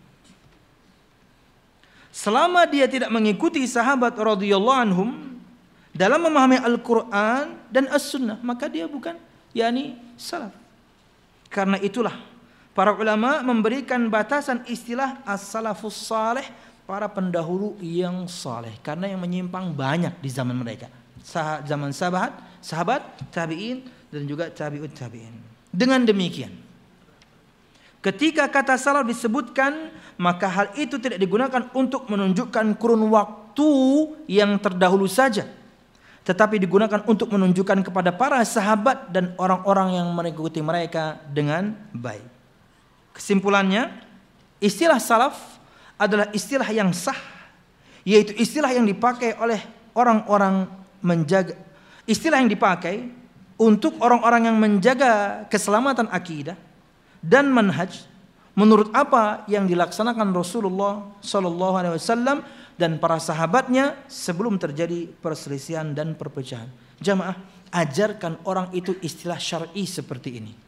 Speaker 1: Selama dia tidak mengikuti sahabat radhiyallahu anhum dalam memahami Al-Quran dan As-Sunnah, maka dia bukan yakni salaf. Karena itulah para ulama memberikan batasan istilah as-salafus salih, para pendahulu yang saleh, karena yang menyimpang banyak di zaman mereka. Zaman sahabat, sahabat, tabi'in dan juga tabi'ut tabi'in. Dengan demikian, ketika kata salaf disebutkan, maka hal itu tidak digunakan untuk menunjukkan kurun waktu yang terdahulu saja, tetapi digunakan untuk menunjukkan kepada para sahabat dan orang-orang yang mengikuti mereka dengan baik. Kesimpulannya, istilah salaf adalah istilah yang sah, yaitu istilah yang dipakai oleh orang-orang menjaga, istilah yang dipakai untuk orang-orang yang menjaga keselamatan akidah dan manhaj menurut apa yang dilaksanakan Rasulullah sallallahu alaihi wasallam dan para sahabatnya sebelum terjadi perselisihan dan perpecahan. Jamaah, ajarkan orang itu istilah syar'i seperti ini.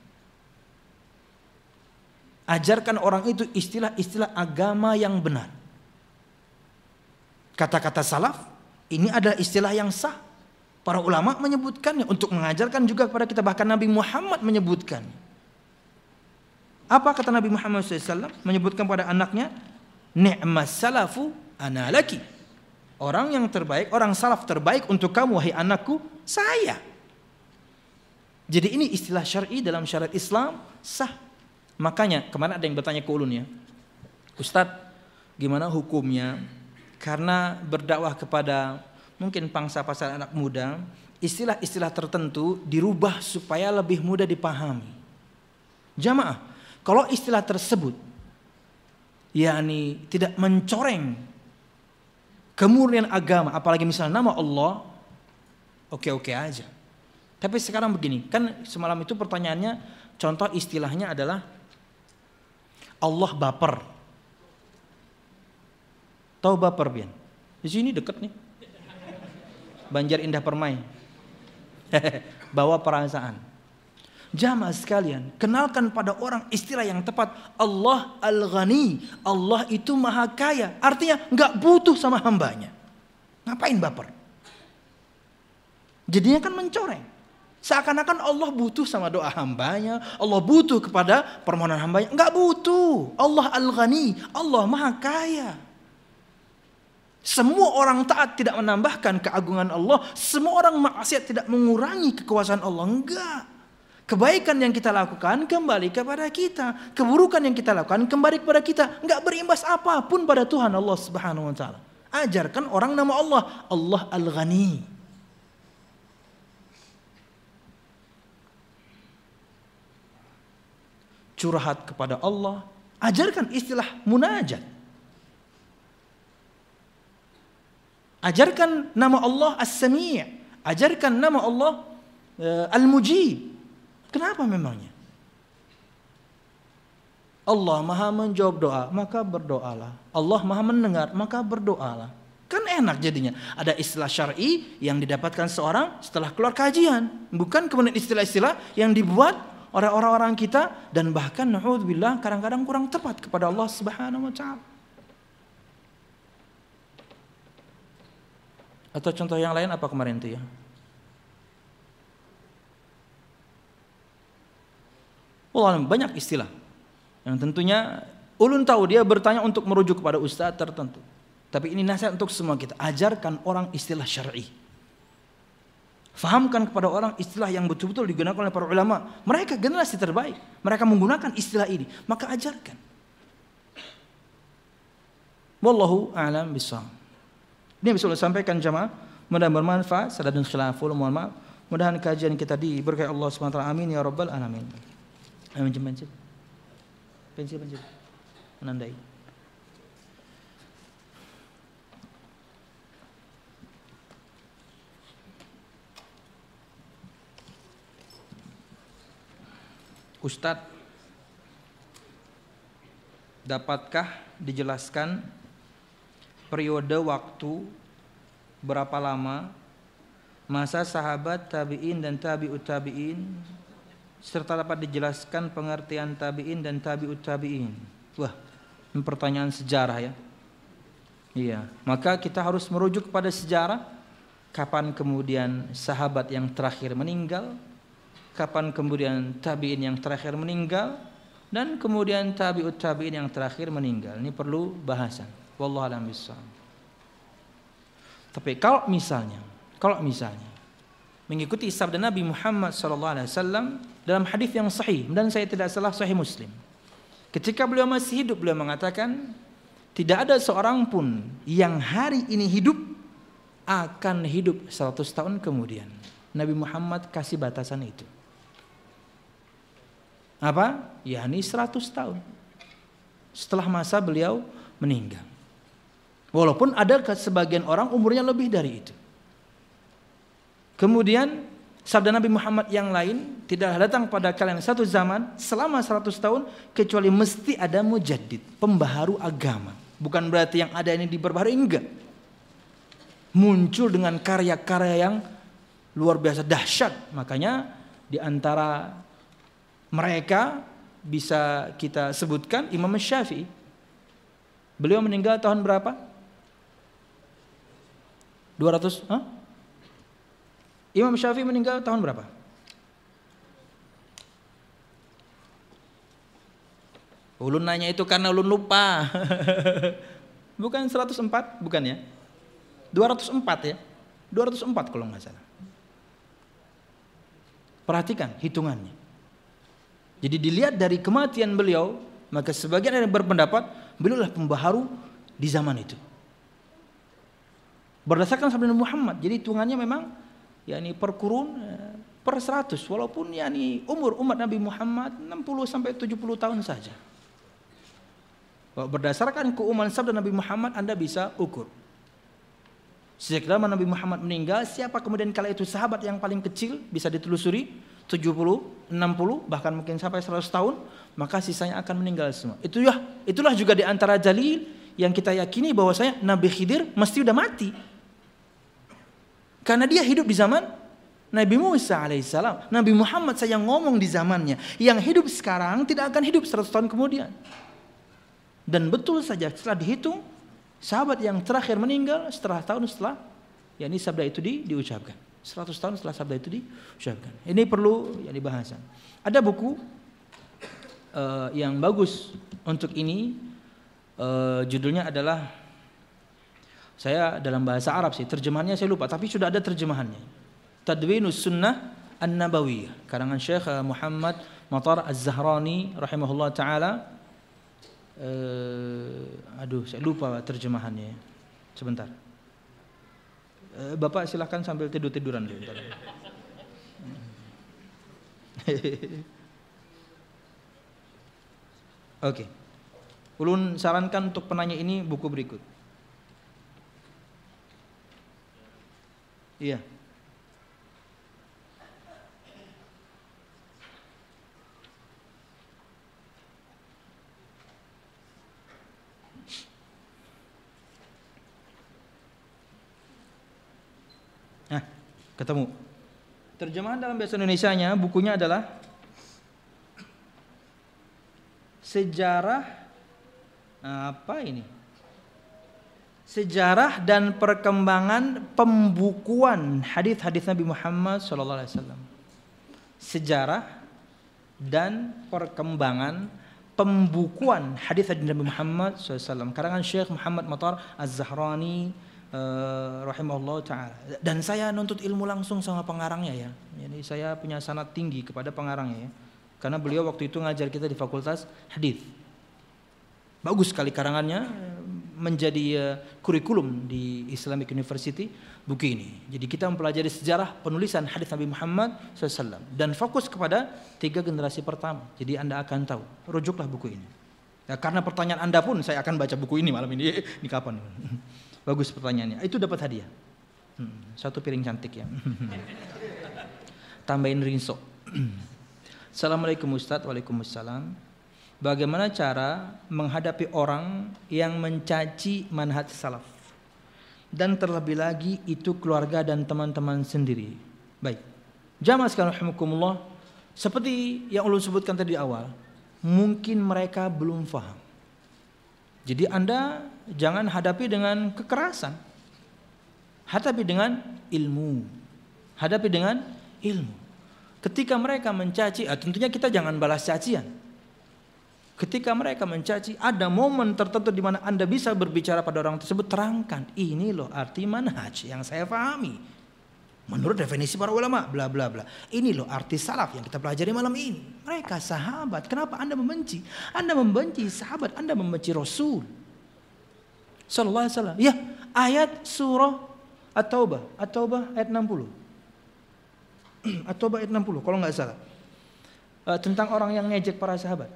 Speaker 1: Ajarkan orang itu istilah-istilah agama yang benar. Kata-kata salaf ini adalah istilah yang sah. Para ulama menyebutkannya untuk mengajarkan juga kepada kita, bahkan Nabi Muhammad menyebutkannya. Apa kata Nabi Muhammad shallallahu alaihi wasallam? Menyebutkan pada anaknya, ni'mas salafu ana laki. Orang yang terbaik, orang salaf terbaik untuk kamu wahai anakku, saya. Jadi ini istilah syar'i dalam syariat Islam sah. Makanya kemarin ada yang bertanya ke ulun ya, Ustadz, gimana hukumnya? Karena berdakwah kepada mungkin pangsa pasar anak muda, istilah-istilah tertentu dirubah supaya lebih mudah dipahami. Jamaah, Kalau istilah tersebut yakni tidak mencoreng kemurnian agama, apalagi misalnya nama Allah, oke-oke aja. Tapi sekarang begini, kan semalam itu pertanyaannya, contoh istilahnya adalah Allah baper. Tahu baper, Bian? Di sini deket nih. Banjar Indah Permai. Bawa perasaan. Jamaah sekalian, kenalkan pada orang istilah yang tepat. Allah Al-Ghani, Allah itu maha kaya. Artinya gak butuh sama hambanya. Ngapain baper? Jadinya kan mencoreng. Seakan-akan Allah butuh sama doa hambanya, Allah butuh kepada permohonan hambanya. Gak butuh. Allah Al-Ghani, Allah maha kaya. Semua orang taat tidak menambahkan keagungan Allah. Semua orang maksiat tidak mengurangi kekuasaan Allah. Enggak. Kebaikan yang kita lakukan kembali kepada kita. Keburukan yang kita lakukan kembali kepada kita. Enggak berimbas apapun pada Tuhan Allah Subhanahu wa taala. Ajarkan orang nama Allah, Allah Al-Ghani. Curhat kepada Allah, ajarkan istilah munajat. Ajarkan nama Allah As-Sami', ajarkan nama Allah uh, Al-Mujib. Kenapa memangnya? Allah maha menjawab doa, maka berdoalah. Allah maha mendengar, maka berdoalah. Kan enak jadinya. Ada istilah syar'i yang didapatkan seorang setelah keluar kajian. Bukan kemudian istilah-istilah yang dibuat oleh orang-orang kita. Dan bahkan na'udzubillah kadang-kadang kurang tepat kepada Allah Subhanahu wa ta'ala. Atau contoh yang lain apa kemarin itu ya? Allah, banyak istilah yang tentunya ulun tahu dia bertanya untuk merujuk kepada ustaz tertentu. Tapi ini nasihat untuk semua kita. Ajarkan orang istilah syar'i. Fahamkan kepada orang istilah yang betul-betul digunakan oleh para ulama. Mereka generasi terbaik. Mereka menggunakan istilah ini. Maka ajarkan. Wallahu a'lam bishawab. Ini yang bisa saya sampaikan jamaah. Mudah-mudahan bermanfaat. Sadadun khilaful. Mohon maaf. Mudah-mudahan kajian kita diberkahi Allah subhanahu wa taala. Amin ya rabbal alamin. Amin. Pensil, pensil, pensil, menandai. Ustadz, dapatkah dijelaskan periode waktu berapa lama masa sahabat tabi'in dan tabi'ut tabi'in, serta dapat dijelaskan pengertian tabi'in dan tabi'ut tabi'in? Wah, ini pertanyaan sejarah ya. Iya, maka kita harus merujuk kepada sejarah. Kapan kemudian sahabat yang terakhir meninggal, kapan kemudian tabi'in yang terakhir meninggal, dan kemudian tabi'ut tabi'in yang terakhir meninggal. Ini perlu bahasan. Wallahu a'lam bishawab. Tapi kalau misalnya, kalau misalnya mengikuti sabda Nabi Muhammad sallallahu alaihi wasallam dalam hadis yang sahih, dan saya tidak salah sahih Muslim. Ketika beliau masih hidup, beliau mengatakan tidak ada seorang pun yang hari ini hidup akan hidup seratus tahun kemudian. Nabi Muhammad kasih batasan itu. Apa? yakni seratus tahun setelah masa beliau meninggal. Walaupun ada sebagian orang umurnya lebih dari itu. Kemudian sabda Nabi Muhammad yang lain, tidak datang pada kalian satu zaman selama seratus tahun kecuali mesti ada mujaddid, pembaharu agama. Bukan berarti yang ada ini diperbaharui, enggak. Muncul dengan karya-karya yang luar biasa dahsyat. Makanya di antara mereka bisa kita sebutkan Imam Syafi'i. Beliau meninggal tahun berapa? dua ratus, huh? Imam Syafi'i meninggal tahun berapa? Ulun nanya itu karena ulun lupa. Bukan seratus empat, bukan ya? dua ratus empat ya? dua ratus empat kalau nggak salah. Perhatikan hitungannya. Jadi dilihat dari kematian beliau, maka sebagian ada yang berpendapat beliau adalah pembaharu di zaman itu. Berdasarkan sabda Muhammad. Jadi hitungannya memang yakni per kurun per seratus, walaupun yani umur umat Nabi Muhammad enam puluh sampai tujuh puluh tahun saja. Berdasarkan keumuman sabda Nabi Muhammad Anda bisa ukur. Sejak zaman Nabi Muhammad meninggal, siapa kemudian kala itu sahabat yang paling kecil bisa ditelusuri, tujuh puluh, enam puluh, bahkan mungkin sampai seratus tahun, maka sisanya akan meninggal semua. Itulah itulah juga di antara dalil yang kita yakini bahwasanya Nabi Khidir mesti udah mati. Karena dia hidup di zaman Nabi Musa alaihissalam. Nabi Muhammad saya ngomong di zamannya. Yang hidup sekarang tidak akan hidup seratus tahun kemudian. Dan betul saja setelah dihitung, sahabat yang terakhir meninggal setelah tahun setelah, ya ini sabda itu di, diucapkan. seratus tahun setelah sabda itu diucapkan. Ini perlu ya dibahasan. Ada buku uh, yang bagus untuk ini, uh, judulnya adalah, saya dalam bahasa Arab sih, terjemahannya saya lupa, tapi sudah ada terjemahannya. Tadwinus Sunnah An-Nabawiyah, karangan Syekh Muhammad Matar Az-Zahrani rahimahullah taala. Uh, aduh, saya lupa terjemahannya. Sebentar. Uh, Bapak silahkan sambil tidur-tiduran dulu. Oke. Okay. Ulun sarankan untuk penanya ini buku berikut. Iya. Nah, ketemu. Terjemahan dalam bahasa Indonesianya, bukunya adalah Sejarah apa ini? Sejarah dan perkembangan pembukuan hadis-hadis Nabi Muhammad shallallahu alaihi wasallam. Sejarah dan perkembangan pembukuan hadis-hadis Nabi Muhammad shallallahu alaihi wasallam. Karangan Syekh Muhammad Matar Az-Zahrani Uh, rahimahullah ta'ala. Dan saya nuntut ilmu langsung sama pengarangnya ya. Jadi saya punya sanad tinggi kepada pengarangnya ya. Karena beliau waktu itu ngajar kita di Fakultas Hadis. Bagus sekali karangannya, menjadi uh, kurikulum di Islamic University buku ini. Jadi kita mempelajari sejarah penulisan hadis Nabi Muhammad shallallahu alaihi wasallam dan fokus kepada tiga generasi pertama. Jadi Anda akan tahu. Rujuklah buku ini. Ya, karena pertanyaan Anda pun saya akan baca buku ini malam ini. Ini kapan? Bagus pertanyaannya. Itu dapat hadiah. Hmm, satu piring cantik ya. Tambahin rinso. Assalamualaikum Ustaz. Waalaikumsalam. Bagaimana cara menghadapi orang yang mencaci manhaj salaf? Dan terlebih lagi itu keluarga dan teman-teman sendiri. Baik. Jamaah sekalian rahimakumullah, seperti yang ulun sebutkan tadi di awal, mungkin mereka belum paham. Jadi Anda jangan hadapi dengan kekerasan. Hadapi dengan ilmu. Hadapi dengan ilmu. Ketika mereka mencaci, ah, tentunya kita jangan balas cacian. Ketika mereka mencaci, ada momen tertentu di mana Anda bisa berbicara pada orang tersebut, terangkan, ini loh arti manhaj yang saya pahami. Menurut definisi para ulama, bla bla bla. Ini loh arti salaf yang kita pelajari malam ini. Mereka sahabat. Kenapa Anda membenci? Anda membenci sahabat, Anda membenci Rasul sallallahu alaihi wasallam. Ya, ayat surah At-Taubah, At-Taubah ayat enam puluh. At-Taubah ayat enam puluh kalau enggak salah. Uh, tentang orang yang ngejek para sahabat.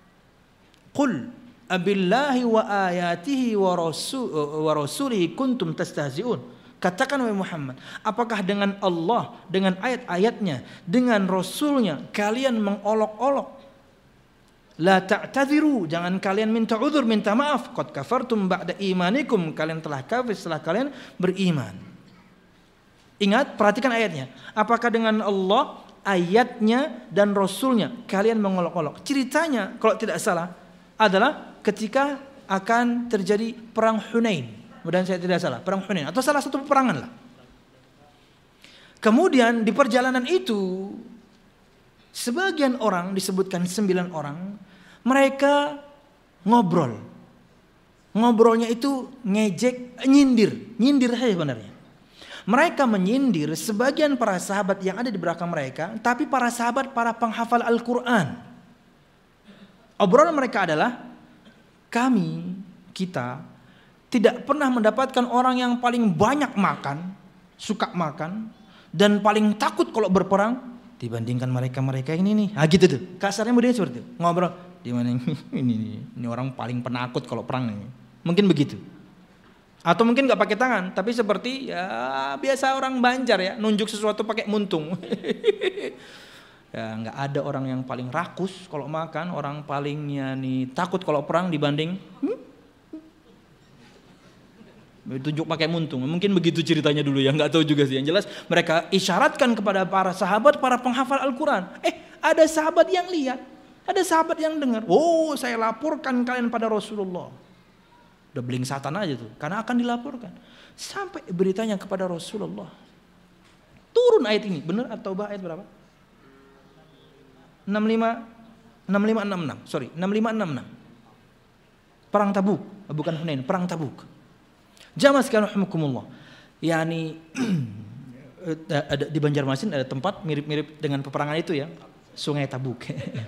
Speaker 1: Qul abillahi wa ayatihi wa rasul wa rasulihi kuntum tastahzi'un. Katakan wahai Muhammad, apakah dengan Allah, dengan ayat-ayatnya, dengan Rasulnya kalian mengolok-olok? La ta'tadiru, jangan kalian minta uzur, minta maaf. Qad kafartum ba'da imanikum, kalian telah kafir setelah kalian beriman. Ingat, perhatikan ayatnya. Apakah dengan Allah, ayatnya dan Rasulnya kalian mengolok-olok? Ceritanya kalau tidak salah adalah ketika akan terjadi perang Hunain. Mudah saya tidak salah, perang Hunain atau salah satu peperangan lah. Kemudian di perjalanan itu sebagian orang, disebutkan sembilan orang, mereka ngobrol. Ngobrolnya itu ngejek, nyindir, nyindir saja sebenarnya. Mereka menyindir sebagian para sahabat yang ada di belakang mereka, tapi para sahabat para penghafal Al-Quran. Obrolan mereka adalah, kami, kita tidak pernah mendapatkan orang yang paling banyak makan, suka makan, dan paling takut kalau berperang dibandingkan mereka-mereka ini nih. Ah gitu tuh. Kasarnya modelnya seperti itu. Ngobrol, di mana ini, ini ini orang paling penakut kalau perang ini. Mungkin begitu. Atau mungkin nggak pakai tangan, tapi seperti ya biasa orang Banjar ya, nunjuk sesuatu pakai muntung. Ya nggak ada orang yang paling rakus kalau makan, orang palingnya nih takut kalau perang dibanding hmm? Tunjuk pakai muntung. Mungkin begitu ceritanya dulu ya, nggak tahu juga sih. Yang jelas mereka isyaratkan kepada para sahabat, para penghafal Al-Quran. Eh ada sahabat yang lihat, ada sahabat yang dengar. Oh saya laporkan kalian pada Rasulullah. Udah beling satan aja tuh, karena akan dilaporkan. Sampai beritanya kepada Rasulullah. Turun ayat ini, benar atau bah ayat berapa? enam puluh lima, enam puluh lima, enam puluh enam, sorry, enam puluh lima, enam puluh enam. Perang Tabuk, bukan Hunain, perang Tabuk. Jamaah sekalian rahimakumullah. Yani ada di Banjarmasin ada tempat mirip-mirip dengan peperangan itu ya, Sungai Tabuk.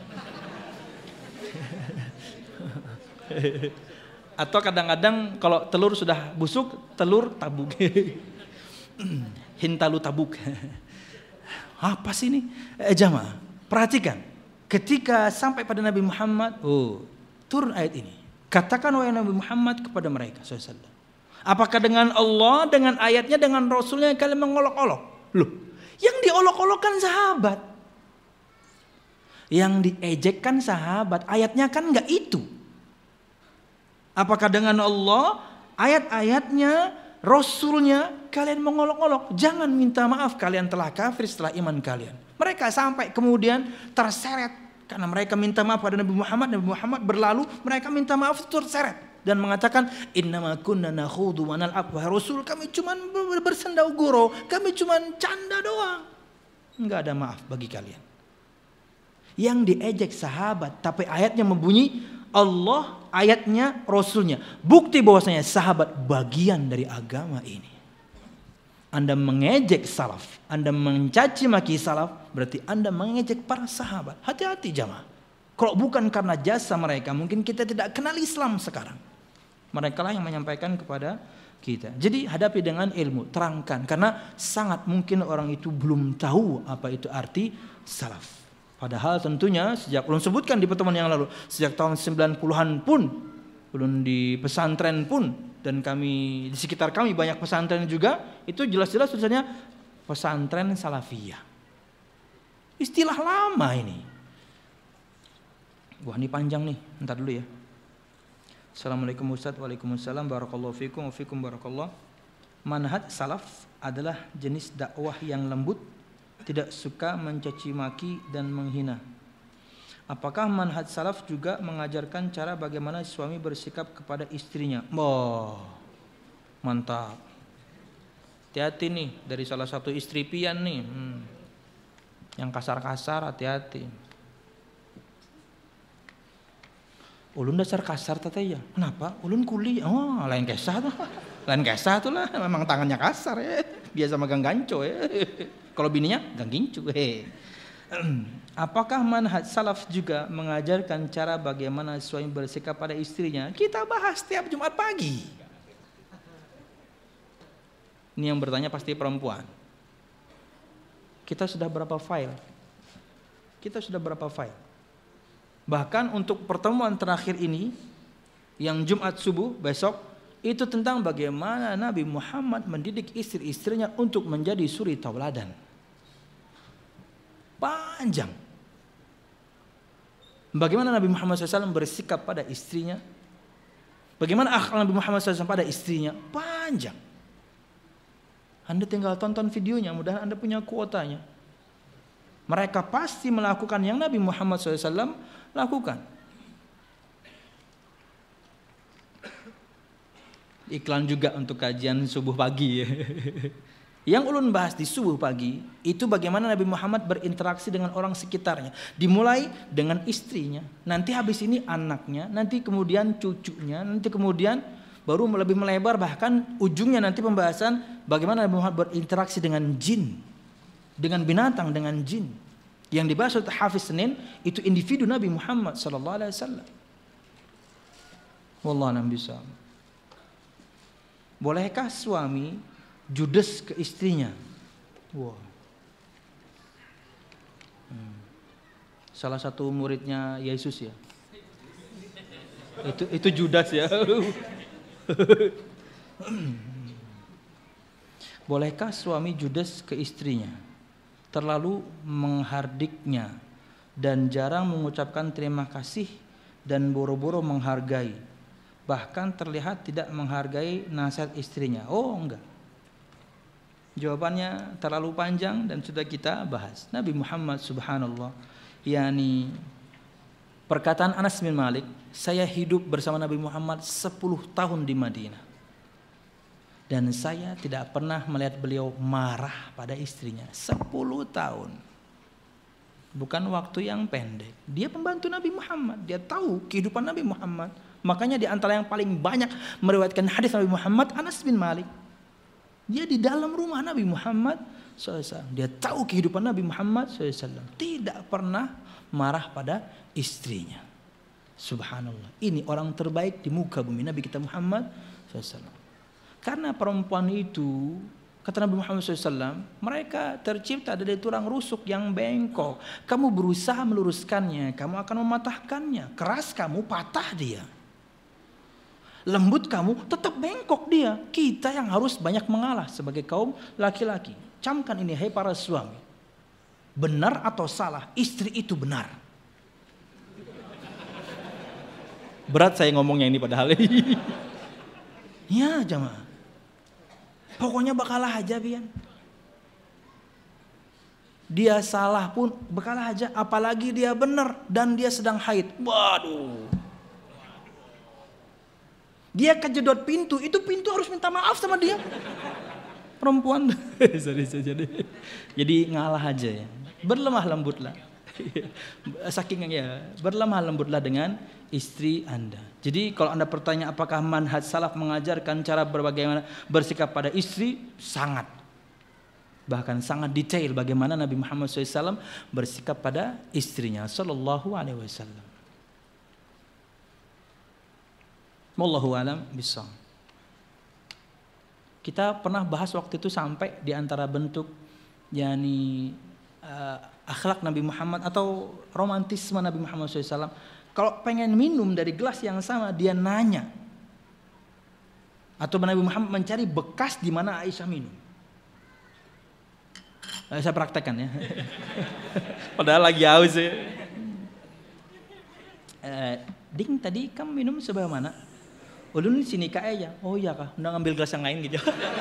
Speaker 1: Atau kadang-kadang kalau telur sudah busuk, telur tabuk. Hintalu tabuk. Apa sih ini? Eh, jamaah, perhatikan. Ketika sampai pada Nabi Muhammad, oh, turun ayat ini. Katakan wahai Nabi Muhammad kepada mereka sallallahu alaihi wasallam. Apakah dengan Allah, dengan ayatnya, dengan Rasulnya kalian mengolok-olok? Loh, yang diolok-olokkan sahabat. Yang diejekkan sahabat. Ayatnya kan enggak itu. Apakah dengan Allah, ayat-ayatnya, Rasulnya kalian mengolok-olok? Jangan minta maaf kalian telah kafir setelah iman kalian. Mereka sampai kemudian terseret karena mereka minta maaf pada Nabi Muhammad. Nabi Muhammad berlalu, mereka minta maaf terseret dan mengatakan innama kunna nakhudu wa nal'ab. Rasul, kami cuma bersendau gurau, kami cuma canda doang. Enggak ada maaf bagi kalian. Yang diejek sahabat, tapi ayatnya membunyi Allah, ayatnya, Rasulnya. Bukti bahwasanya sahabat bagian dari agama ini. Anda mengejek salaf, Anda mencaci maki salaf, berarti Anda mengejek para sahabat. Hati-hati jamaah. Kalau bukan karena jasa mereka, mungkin kita tidak kenal Islam sekarang. Mereka lah yang menyampaikan kepada kita. Jadi hadapi dengan ilmu, terangkan. Karena sangat mungkin orang itu belum tahu apa itu arti salaf. Padahal tentunya sejak ulun sebutkan di pertemuan yang lalu, sejak tahun sembilan puluhan pun, ulun di pesantren pun, dan kami di sekitar kami banyak pesantren juga, itu jelas-jelas tulisannya pesantren salafiyah. Istilah lama ini. Wah ini panjang nih, entar dulu ya. Assalamualaikum Ustaz, waalaikumsalam, barakallahu fikum, wa fikum barakallah. Manhaj salaf adalah jenis dakwah yang lembut, tidak suka mencaci maki dan menghina. Apakah manhaj salaf juga mengajarkan cara bagaimana suami bersikap kepada istrinya? Oh, mantap. Hati-hati nih dari salah satu istri pian nih. Hmm. Yang kasar-kasar hati-hati. Ulun dasar kasar tata ya. Kenapa? Ulun kuli. Oh, lain kesah tuh. Lain kesah tuh lah. Memang tangannya kasar ya. Biasa megang ganco ya. Kalau bininya gang gincu. Apakah manhaj salaf juga mengajarkan cara bagaimana suami bersikap pada istrinya? Kita bahas setiap Jumat pagi. Ini yang bertanya pasti perempuan. Kita sudah berapa file? Kita sudah berapa file? Bahkan untuk pertemuan terakhir ini, yang Jumat subuh besok, itu tentang bagaimana Nabi Muhammad mendidik istri-istrinya untuk menjadi suri tauladan. Panjang. Bagaimana Nabi Muhammad shallallahu alaihi wasallam bersikap pada istrinya. Bagaimana akhlak Nabi Muhammad shallallahu alaihi wasallam pada istrinya. Panjang. Anda tinggal tonton videonya, mudah-mudahan Anda punya kuotanya. Mereka pasti melakukan yang Nabi Muhammad shallallahu alaihi wasallam lakukan. Iklan juga untuk kajian subuh pagi. Yang ulun bahas di subuh pagi itu bagaimana Nabi Muhammad berinteraksi dengan orang sekitarnya. Dimulai dengan istrinya, nanti habis ini anaknya, nanti kemudian cucunya, nanti kemudian baru lebih melebar, bahkan ujungnya nanti pembahasan bagaimana Nabi Muhammad berinteraksi dengan jin, dengan binatang, dengan jin. Yang dibahas oleh Hafiz Senin itu individu Nabi Muhammad sallallahu alaihi wasallam. Wallahu a'lam bishawab. Bolehkah suami judes ke istrinya? Wow. Hmm. Salah satu muridnya Yesus ya. Itu itu Judas ya. Bolehkah suami Judas ke istrinya terlalu menghardiknya dan jarang mengucapkan terima kasih dan boro-boro menghargai, bahkan terlihat tidak menghargai nasihat istrinya? Oh enggak. Jawabannya terlalu panjang dan sudah kita bahas. Nabi Muhammad subhanallah, yakni perkataan Anas bin Malik, saya hidup bersama Nabi Muhammad sepuluh tahun di Madinah dan saya tidak pernah melihat beliau marah pada istrinya. Sepuluh tahun, bukan waktu yang pendek. Dia pembantu Nabi Muhammad, dia tahu kehidupan Nabi Muhammad. Makanya di antara yang paling banyak meriwayatkan hadis Nabi Muhammad, Anas bin Malik. Dia di dalam rumah Nabi Muhammad shallallahu alaihi wasallam. Dia tahu kehidupan Nabi Muhammad shallallahu alaihi wasallam. Tidak pernah marah pada istrinya. Subhanallah. Ini orang terbaik di muka bumi, Nabi kita Muhammad shallallahu alaihi wasallam. Karena perempuan itu, kata Nabi Muhammad shallallahu alaihi wasallam, mereka tercipta dari tulang rusuk yang bengkok. Kamu berusaha meluruskannya, kamu akan mematahkannya. Keras kamu, patah dia. Lembut kamu, tetap bengkok dia. Kita yang harus banyak mengalah sebagai kaum laki-laki. Camkan ini, hai para suami. Benar atau salah, istri itu benar. Berat saya ngomongnya ini padahal. Ya jamaah. Pokoknya bakalah aja Bian. Dia salah pun bakalah aja. Apalagi dia benar dan dia sedang haid. Waduh. Dia kejedot pintu, itu pintu harus minta maaf sama dia. Perempuan. Jadi ngalah aja ya. Berlemah lembutlah. Saking ya, berlemah lembutlah dengan istri Anda. Jadi kalau Anda bertanya apakah manhaj salaf mengajarkan cara berbagaimana bersikap pada istri, sangat. Bahkan sangat detail bagaimana Nabi Muhammad shallallahu alaihi wasallam bersikap pada istrinya sallallahu alaihi wasallam. Wallahu alam bissawab. Kita pernah bahas waktu itu sampai di antara bentuk yakni uh, akhlak Nabi Muhammad atau romantisme Nabi Muhammad shallallahu alaihi wasallam. Kalau pengen minum dari gelas yang sama, dia nanya. Atau Nabi Muhammad mencari bekas di mana Aisyah minum. Uh, saya praktekkan ya. Padahal lagi haus ya. Uh, Ding, tadi kamu minum sebelah mana? Ulun sini kak aja. Oh iya kak, udah ngambil gelas yang lain gitu.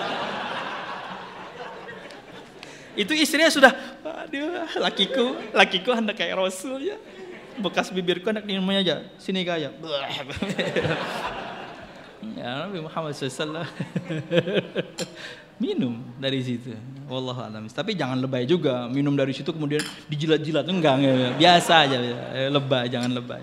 Speaker 1: Itu istrinya sudah, aduh, lakiku, lakiku hendak kayak Rasul ya. Bekas bibirku hendak minumnya aja. Sini kak aja. Ya Nabi Muhammad shallallahu alaihi wasallam minum dari situ. Wallahu a'lam. Tapi jangan lebay juga. Minum dari situ kemudian dijilat-jilat, enggak, enggak. Biasa aja. Lebay, jangan lebay.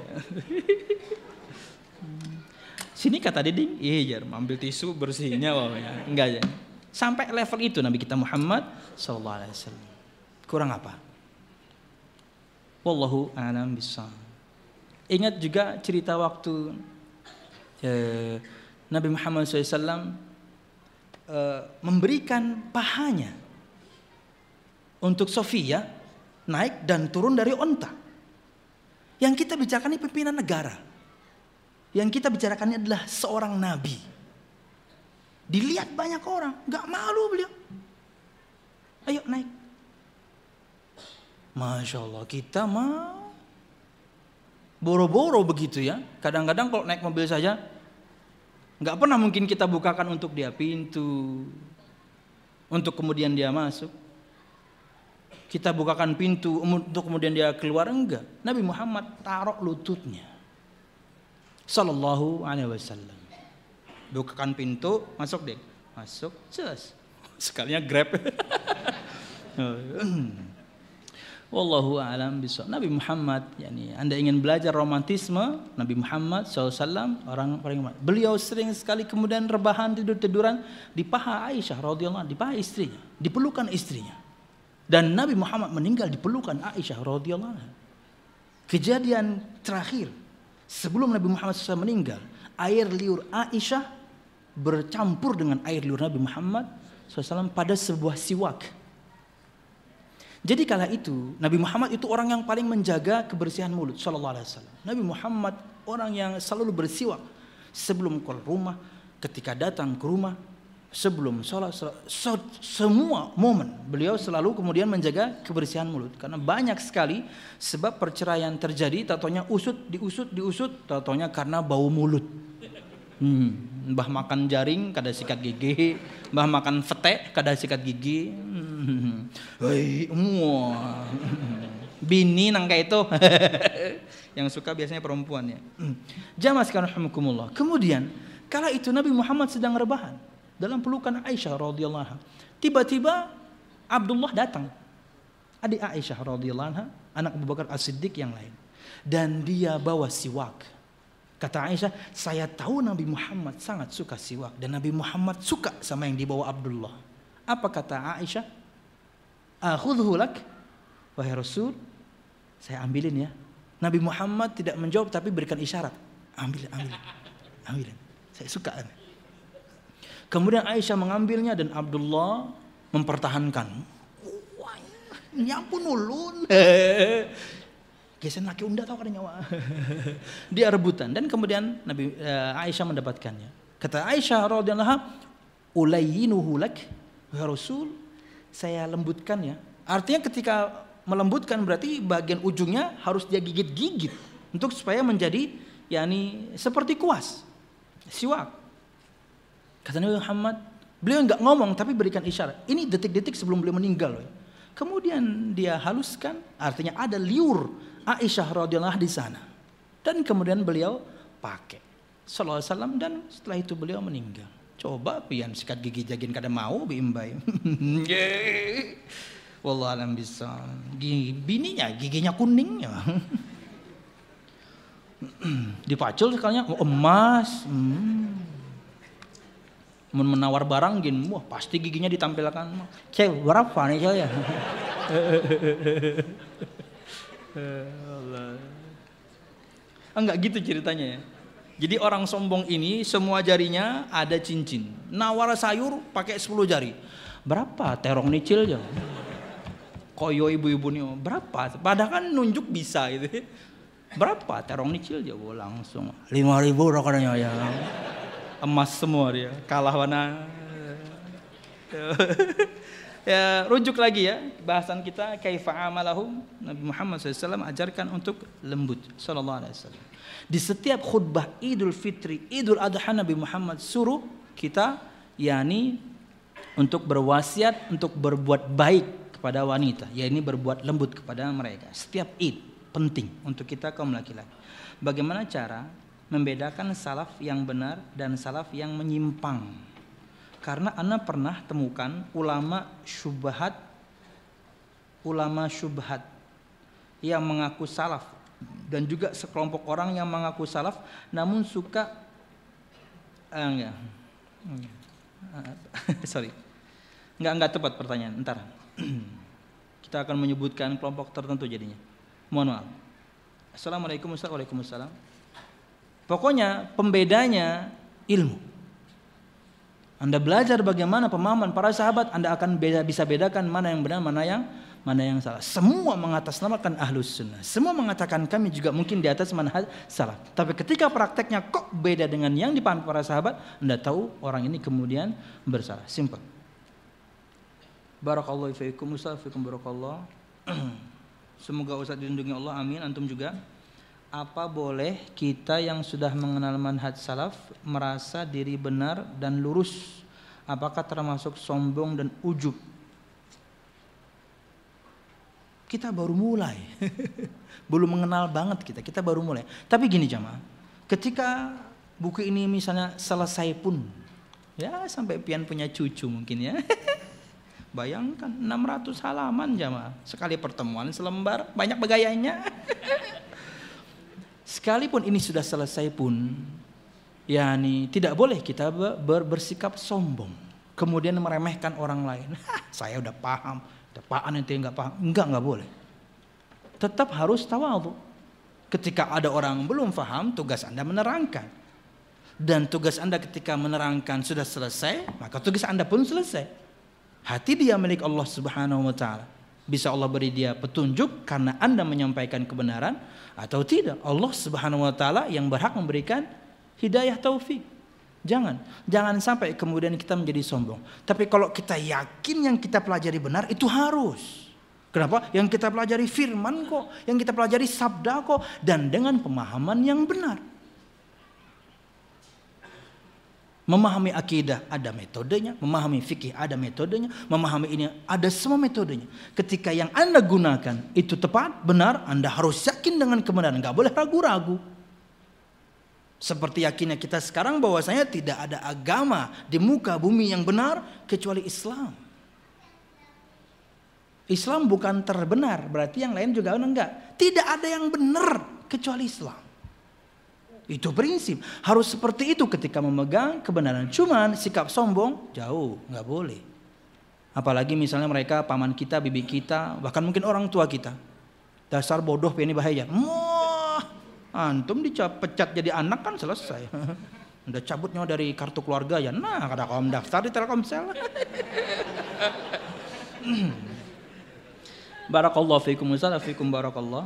Speaker 1: Sini kata Diding, iya jar, ambil tisu bersihnya, wow, ya. Enggak ya. Sampai level itu Nabi kita Muhammad sallallahu alaihi wasallam. Kurang apa? Wallahu a'lam bissawab. Ingat juga cerita waktu eh, Nabi Muhammad shallallahu alaihi wasallam eh, memberikan pahanya untuk Sofia naik dan turun dari onta. Yang kita bicarakan ini pimpinan negara. Yang kita bicarakannya adalah seorang nabi. Dilihat banyak orang, gak malu beliau. Ayo naik. Masya Allah, kita mah boro-boro begitu ya. Kadang-kadang kalau naik mobil saja, gak pernah mungkin kita bukakan untuk dia pintu, untuk kemudian dia masuk. Kita bukakan pintu untuk kemudian dia keluar, enggak. Nabi Muhammad taruh lututnya sallallahu alaihi wasallam. Bukakan pintu, masuk deh. Masuk, cus. Sekalinya grab. Wallahu a'lam bishawab. Nabi Muhammad, yani Anda ingin belajar romantisme, Nabi Muhammad shallallahu alaihi wasallam orang paling beliau sering sekali kemudian rebahan tidur-tiduran di paha Aisyah radhiyallahu anha, di paha istrinya, dipelukan istrinya. Dan Nabi Muhammad meninggal dipelukan Aisyah radhiyallahu anha. Kejadian terakhir sebelum Nabi Muhammad shallallahu alaihi wasallam meninggal, air liur Aisyah bercampur dengan air liur Nabi Muhammad shallallahu alaihi wasallam pada sebuah siwak. Jadi kala itu Nabi Muhammad itu orang yang paling menjaga kebersihan mulut sallallahu alaihi wasallam. Nabi Muhammad orang yang selalu bersiwak sebelum keluar rumah, ketika datang ke rumah, sebelum sholat, sholat, semua momen beliau selalu kemudian menjaga kebersihan mulut. Karena banyak sekali sebab perceraian terjadi, tatonya usut, diusut, diusut, tatonya karena bau mulut. Hmm. Mbah makan jaring kada sikat gigi, mbah makan fete kada sikat gigi. Hmm. Hei, muah. Bini nang kayak itu. Yang suka biasanya perempuan ya. Jamaah sekalian rahimakumullah. Kemudian kala itu Nabi Muhammad sedang rebahan dalam pelukan Aisyah radhiyallahu anha. Tiba-tiba Abdullah datang. Adik Aisyah radhiyallahu anha, anak Abu Bakar As-Siddiq yang lain. Dan dia bawa siwak. Kata Aisyah, saya tahu Nabi Muhammad sangat suka siwak dan Nabi Muhammad suka sama yang dibawa Abdullah. Apa kata Aisyah? Akhudhu lak, wahai Rasul, saya ambilin ya. Nabi Muhammad tidak menjawab tapi berikan isyarat. Ambil, ambil, ambilin. Saya suka. Kemudian Aisyah mengambilnya dan Abdullah mempertahankan. Wah, nyampun ulun. Gesen laki unda tahu kada nyawa. Dia rebutan dan kemudian Nabi uh, Aisyah mendapatkannya. Kata Aisyah radhiyallahu anha, "Ulayyinuhu lak, ya Rasul, saya lembutkan ya." Artinya ketika melembutkan berarti bagian ujungnya harus dia gigit-gigit untuk supaya menjadi yakni seperti kuas. Siwak. Kata Nabi Muhammad, beliau enggak ngomong tapi berikan isyarat. Ini detik-detik sebelum beliau meninggal. Kemudian dia haluskan, artinya ada liur Aisyah radhiyallahu anha di sana. Dan kemudian beliau pakai sallallahu alaihi wasallam dan setelah itu beliau meninggal. Coba pian sikat gigi jagin kada mau biimbai. Wallahu alam bisa. Bininya giginya kuning ya. Dipacul sekalinya oh, emas. Hmm. Menawar barang gini, wah pasti giginya ditampilkan. Cek berapa nih saya? Enggak gitu ceritanya ya. Jadi orang sombong ini semua jarinya ada cincin. Nawar sayur pakai sepuluh jari. Berapa terong nicil ya? Koyo ibu-ibu nih berapa? Padahal kan nunjuk bisa gitu. Berapa terong nicil ya? Langsung lima ribu rokoknya ya. Emas semua dia, kalah mana. Ya, rujuk lagi ya bahasan kita kaifa amalahum. Nabi Muhammad shallallahu alaihi wasallam ajarkan untuk lembut sallallahu alaihi wasallam. Di setiap khutbah Idul Fitri, Idul Adha, Nabi Muhammad suruh kita yakni untuk berwasiat untuk berbuat baik kepada wanita, yakni berbuat lembut kepada mereka. Setiap Id penting untuk kita kaum laki-laki. Bagaimana cara membedakan salaf yang benar dan salaf yang menyimpang? Karena ana pernah temukan ulama syubhat, ulama syubhat yang mengaku salaf dan juga sekelompok orang yang mengaku salaf namun suka uh, enggak, sorry, enggak enggak tepat pertanyaan. Ntar kita akan menyebutkan kelompok tertentu jadinya. Mohon maaf. Assalamualaikum warahmatullahi wabarakatuh. Pokoknya pembedanya ilmu. Anda belajar bagaimana pemahaman para sahabat, Anda akan beda, bisa bedakan mana yang benar, mana yang mana yang salah. Semua mengatasnamakan ahlus sunnah. Semua mengatakan kami juga mungkin di atas manhaj salaf. Tapi ketika prakteknya kok beda dengan yang dipahami para sahabat, Anda tahu orang ini kemudian bersalah. Simple. Barakallahu fiikum, Ustaz, fiikum barakallah. Semoga Ustaz dilindungi Allah, amin. Antum juga. Apa boleh kita yang sudah mengenal manhaj salaf merasa diri benar dan lurus? Apakah termasuk sombong dan ujub? Kita baru mulai. Belum mengenal banget kita, kita baru mulai. Tapi gini jamaah, ketika buku ini misalnya selesai pun, ya sampai pian punya cucu mungkin ya. Bayangkan enam ratus halaman jamaah. Sekali pertemuan selembar, banyak begayanya. Sekalipun ini sudah selesai pun, yakni tidak boleh kita ber, bersikap sombong, kemudian meremehkan orang lain. Saya udah paham, udah paham nanti nggak paham, enggak nggak boleh. Tetap harus tawadhu. Ketika ada orang belum paham, tugas Anda menerangkan. Dan tugas Anda ketika menerangkan sudah selesai, maka tugas Anda pun selesai. Hati dia milik Allah Subhanahu Wa Taala. Bisa Allah beri dia petunjuk karena Anda menyampaikan kebenaran atau tidak. Allah Subhanahu wa taala yang berhak memberikan hidayah taufik. Jangan, jangan sampai kemudian kita menjadi sombong. Tapi kalau kita yakin yang kita pelajari benar, itu harus. Kenapa? Yang kita pelajari firman kok, yang kita pelajari sabda kok, dan dengan pemahaman yang benar. Memahami akidah ada metodenya, memahami fikih ada metodenya, memahami ini ada semua metodenya. Ketika yang Anda gunakan itu tepat, benar, Anda harus yakin dengan kebenaran, nggak boleh ragu-ragu. Seperti yakinnya kita sekarang bahwasanya tidak ada agama di muka bumi yang benar kecuali Islam. Islam bukan terbenar, berarti yang lain juga enggak. Tidak ada yang benar kecuali Islam. Itu prinsip. Harus seperti itu ketika memegang kebenaran. Cuman sikap sombong jauh, nggak boleh. Apalagi misalnya mereka paman kita, bibi kita, bahkan mungkin orang tua kita. Dasar bodoh, ini bahaya. Wah, antum dipecat jadi anak kan selesai. Udah cabutnya dari kartu keluarga ya. Nah, kada kamu daftar di Telkomsel. Barakallahu fiikum wa fiikum barakallah.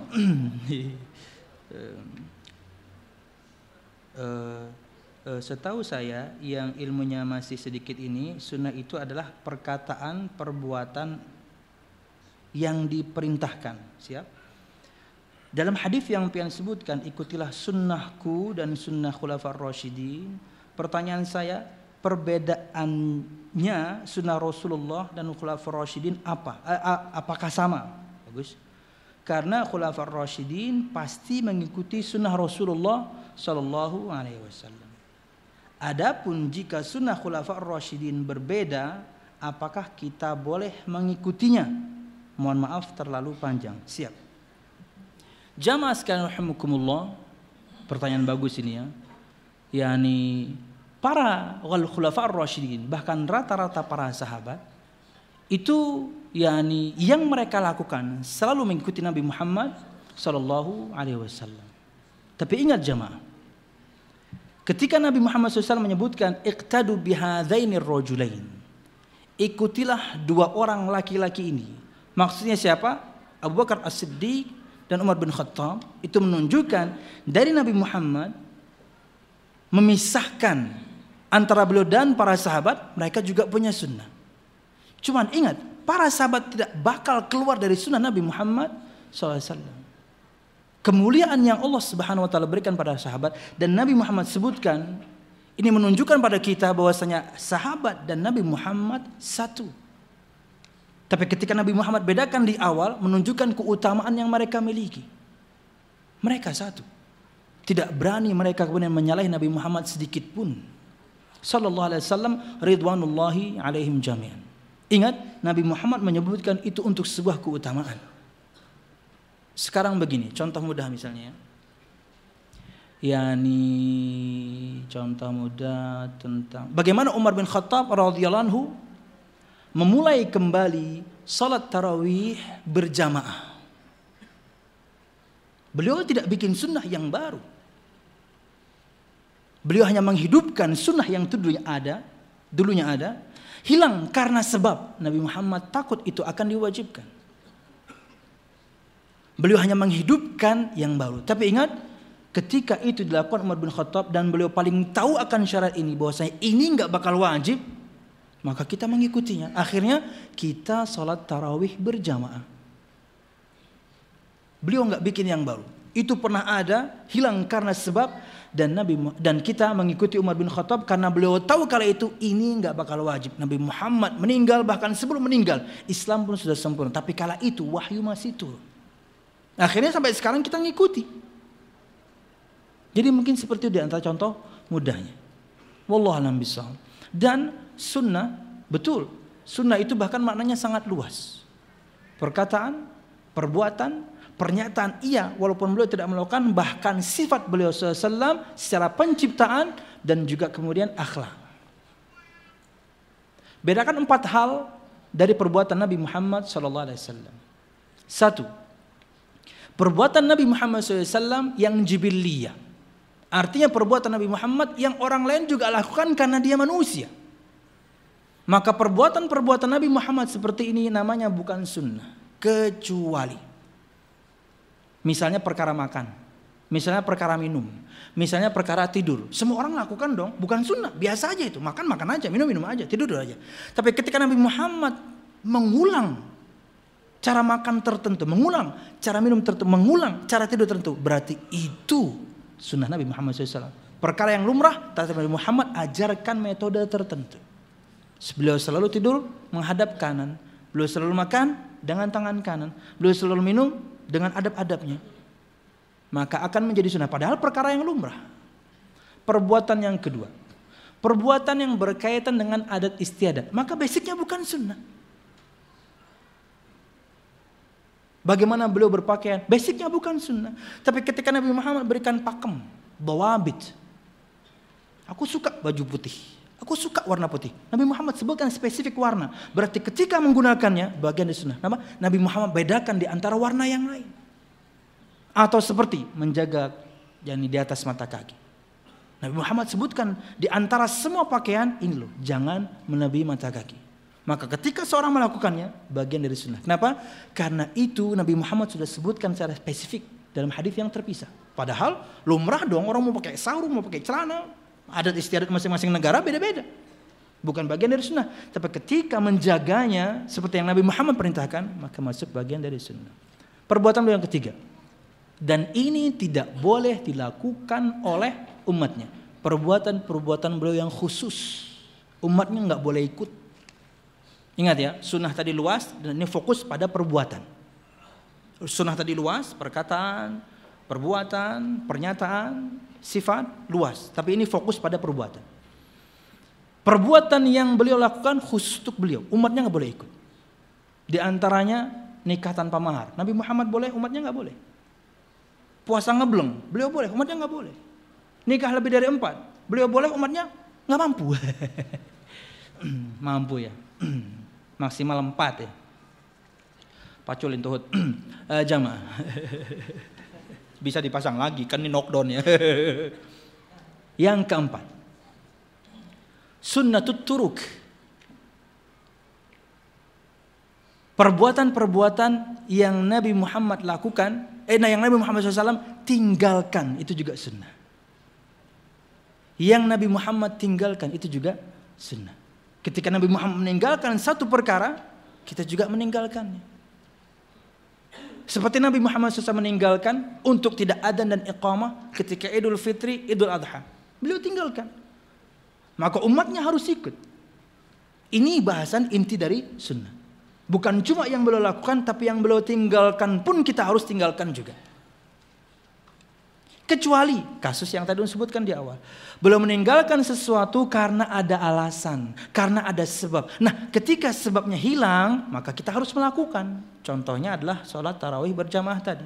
Speaker 1: Uh, uh, setahu saya yang ilmunya masih sedikit ini, sunnah itu adalah perkataan perbuatan yang diperintahkan. Siap? Dalam hadis yang pian sebutkan, ikutilah sunnahku dan sunnah khulafaur rasyidin. Pertanyaan saya, perbedaannya sunnah Rasulullah dan khulafaur rasyidin apa? A- a- apakah sama? Bagus. Karena khulafaur rasyidin pasti mengikuti sunnah Rasulullah sallallahu alaihi wasallam. Adapun jika sunnah khulafaur rasyidin berbeda, apakah kita boleh mengikutinya? Mohon maaf terlalu panjang. Siap. Jamaah sekalian rahimakumullah, pertanyaan bagus ini ya. Yani para khulafaur rasyidin, bahkan rata-rata para sahabat itu yani yang mereka lakukan selalu mengikuti Nabi Muhammad sallallahu alaihi wasallam. Tapi ingat jamaah, ketika Nabi Muhammad shallallahu alaihi wasallam menyebutkan iqtadu bihadzainir rajulain, ikutilah dua orang laki-laki ini. Maksudnya siapa? Abu Bakar As-Siddiq dan Umar bin Khattab. Itu menunjukkan dari Nabi Muhammad memisahkan antara beliau dan para sahabat, mereka juga punya sunnah. Cuman ingat, para sahabat tidak bakal keluar dari sunnah Nabi Muhammad shallallahu alaihi wasallam. Kemuliaan yang Allah Subhanahu wa taala berikan pada sahabat dan Nabi Muhammad sebutkan, ini menunjukkan pada kita bahwasanya sahabat dan Nabi Muhammad satu. Tapi ketika Nabi Muhammad bedakan di awal, menunjukkan keutamaan yang mereka miliki. Mereka satu. Tidak berani mereka kemudian menyalahi Nabi Muhammad sedikit pun. Sallallahu alaihi wasallam ridwanullahi alaihim jami'an. Ingat, Nabi Muhammad menyebutkan itu untuk sebuah keutamaan. Sekarang begini, contoh mudah misalnya. Yani contoh mudah tentang bagaimana Umar bin Khattab radhiyallahu anhu memulai kembali salat tarawih berjamaah. Beliau tidak bikin sunnah yang baru. Beliau hanya menghidupkan sunnah yang dulunya ada, dulunya ada, hilang karena sebab Nabi Muhammad takut itu akan diwajibkan. Beliau hanya menghidupkan yang baru. Tapi ingat, ketika itu dilakukan Umar bin Khattab dan beliau paling tahu akan syarat ini, bahwasanya ini nggak bakal wajib, maka kita mengikutinya. Akhirnya kita sholat tarawih berjamaah. Beliau nggak bikin yang baru. Itu pernah ada, hilang karena sebab, dan Nabi dan kita mengikuti Umar bin Khattab karena beliau tahu kala itu ini nggak bakal wajib. Nabi Muhammad meninggal, bahkan sebelum meninggal Islam pun sudah sempurna. Tapi kala itu wahyu masih turun. Akhirnya sampai sekarang kita ngikuti. Jadi mungkin seperti itu di antara contoh mudahnya. Wallahu a'lam bishawab. Dan sunnah, betul, sunnah itu bahkan maknanya sangat luas. Perkataan, perbuatan, pernyataan iya walaupun beliau tidak melakukan, bahkan sifat beliau sallallahu alaihi wasallam secara penciptaan dan juga kemudian akhlak. Bedakan empat hal dari perbuatan Nabi Muhammad sallallahu alaihi wasallam. Satu, perbuatan Nabi Muhammad sallallahu alaihi wasallam yang jibiliyah. Artinya perbuatan Nabi Muhammad yang orang lain juga lakukan karena dia manusia. Maka perbuatan-perbuatan Nabi Muhammad seperti ini namanya bukan sunnah. Kecuali misalnya perkara makan, misalnya perkara minum, misalnya perkara tidur. Semua orang lakukan dong, bukan sunnah, biasa aja itu. Makan makan aja, minum minum aja, tidur tidur aja. Tapi ketika Nabi Muhammad mengulang cara makan tertentu, mengulang cara minum tertentu, mengulang cara tidur tertentu, berarti itu sunnah Nabi Muhammad shallallahu alaihi wasallam. Perkara yang lumrah, tapi Nabi Muhammad ajarkan metode tertentu. Beliau selalu tidur menghadap kanan, beliau selalu makan dengan tangan kanan, beliau selalu minum dengan adab-adabnya. Maka akan menjadi sunnah. Padahal perkara yang lumrah. Perbuatan yang kedua, perbuatan yang berkaitan dengan adat istiadat, maka basicnya bukan sunnah. Bagaimana beliau berpakaian, basicnya bukan sunnah. Tapi ketika Nabi Muhammad berikan pakem, dawabit, aku suka baju putih, aku suka warna putih. Nabi Muhammad sebutkan spesifik warna. Berarti ketika menggunakannya bagian dari sunnah. Nama Nabi Muhammad bedakan di antara warna yang lain. Atau seperti menjaga yakni di atas mata kaki. Nabi Muhammad sebutkan di antara semua pakaian ini loh, jangan melebihi mata kaki. Maka ketika seorang melakukannya bagian dari sunnah. Kenapa? Karena itu Nabi Muhammad sudah sebutkan secara spesifik dalam hadis yang terpisah. Padahal lumrah dong orang mau pakai sarung, mau pakai celana. Adat istiadat masing-masing negara beda-beda. Bukan bagian dari sunnah. Tapi ketika menjaganya seperti yang Nabi Muhammad perintahkan, maka masuk bagian dari sunnah. Perbuatan beliau yang ketiga. Dan ini tidak boleh dilakukan oleh umatnya. Perbuatan-perbuatan beliau yang khusus. Umatnya nggak boleh ikut. Ingat ya, sunnah tadi luas dan ini fokus pada perbuatan. Sunnah tadi luas, perkataan, perbuatan, pernyataan, sifat luas. Tapi ini fokus pada perbuatan. Perbuatan yang beliau lakukan khusus untuk beliau. Umatnya nggak boleh ikut. Di antaranya nikah tanpa mahar. Nabi Muhammad boleh, umatnya nggak boleh. Puasa ngebleng, beliau boleh, umatnya nggak boleh. Nikah lebih dari empat, beliau boleh, umatnya nggak mampu. Mampu ya, maksimal empat ya. Paculin tuhut uh, jamaah. Bisa dipasang lagi, kan ini knockdown ya. Yang keempat, sunnatut turuk. Perbuatan-perbuatan yang Nabi Muhammad lakukan, eh, nah yang Nabi Muhammad shallallahu alaihi wasallam tinggalkan, itu juga sunnah. Yang Nabi Muhammad tinggalkan, itu juga sunnah. Ketika Nabi Muhammad meninggalkan satu perkara, kita juga meninggalkannya. Seperti Nabi Muhammad shallallahu alaihi wasallam meninggalkan untuk tidak adzan dan iqamah ketika Idul Fitri, Idul Adha. Beliau tinggalkan. Maka umatnya harus ikut. Ini bahasan inti dari sunnah. Bukan cuma yang beliau lakukan, tapi yang beliau tinggalkan pun kita harus tinggalkan juga. Kecuali kasus yang tadi disebutkan di awal. Beliau meninggalkan sesuatu karena ada alasan, karena ada sebab. Nah, ketika sebabnya hilang, maka kita harus melakukan. Contohnya adalah sholat tarawih berjamaah tadi.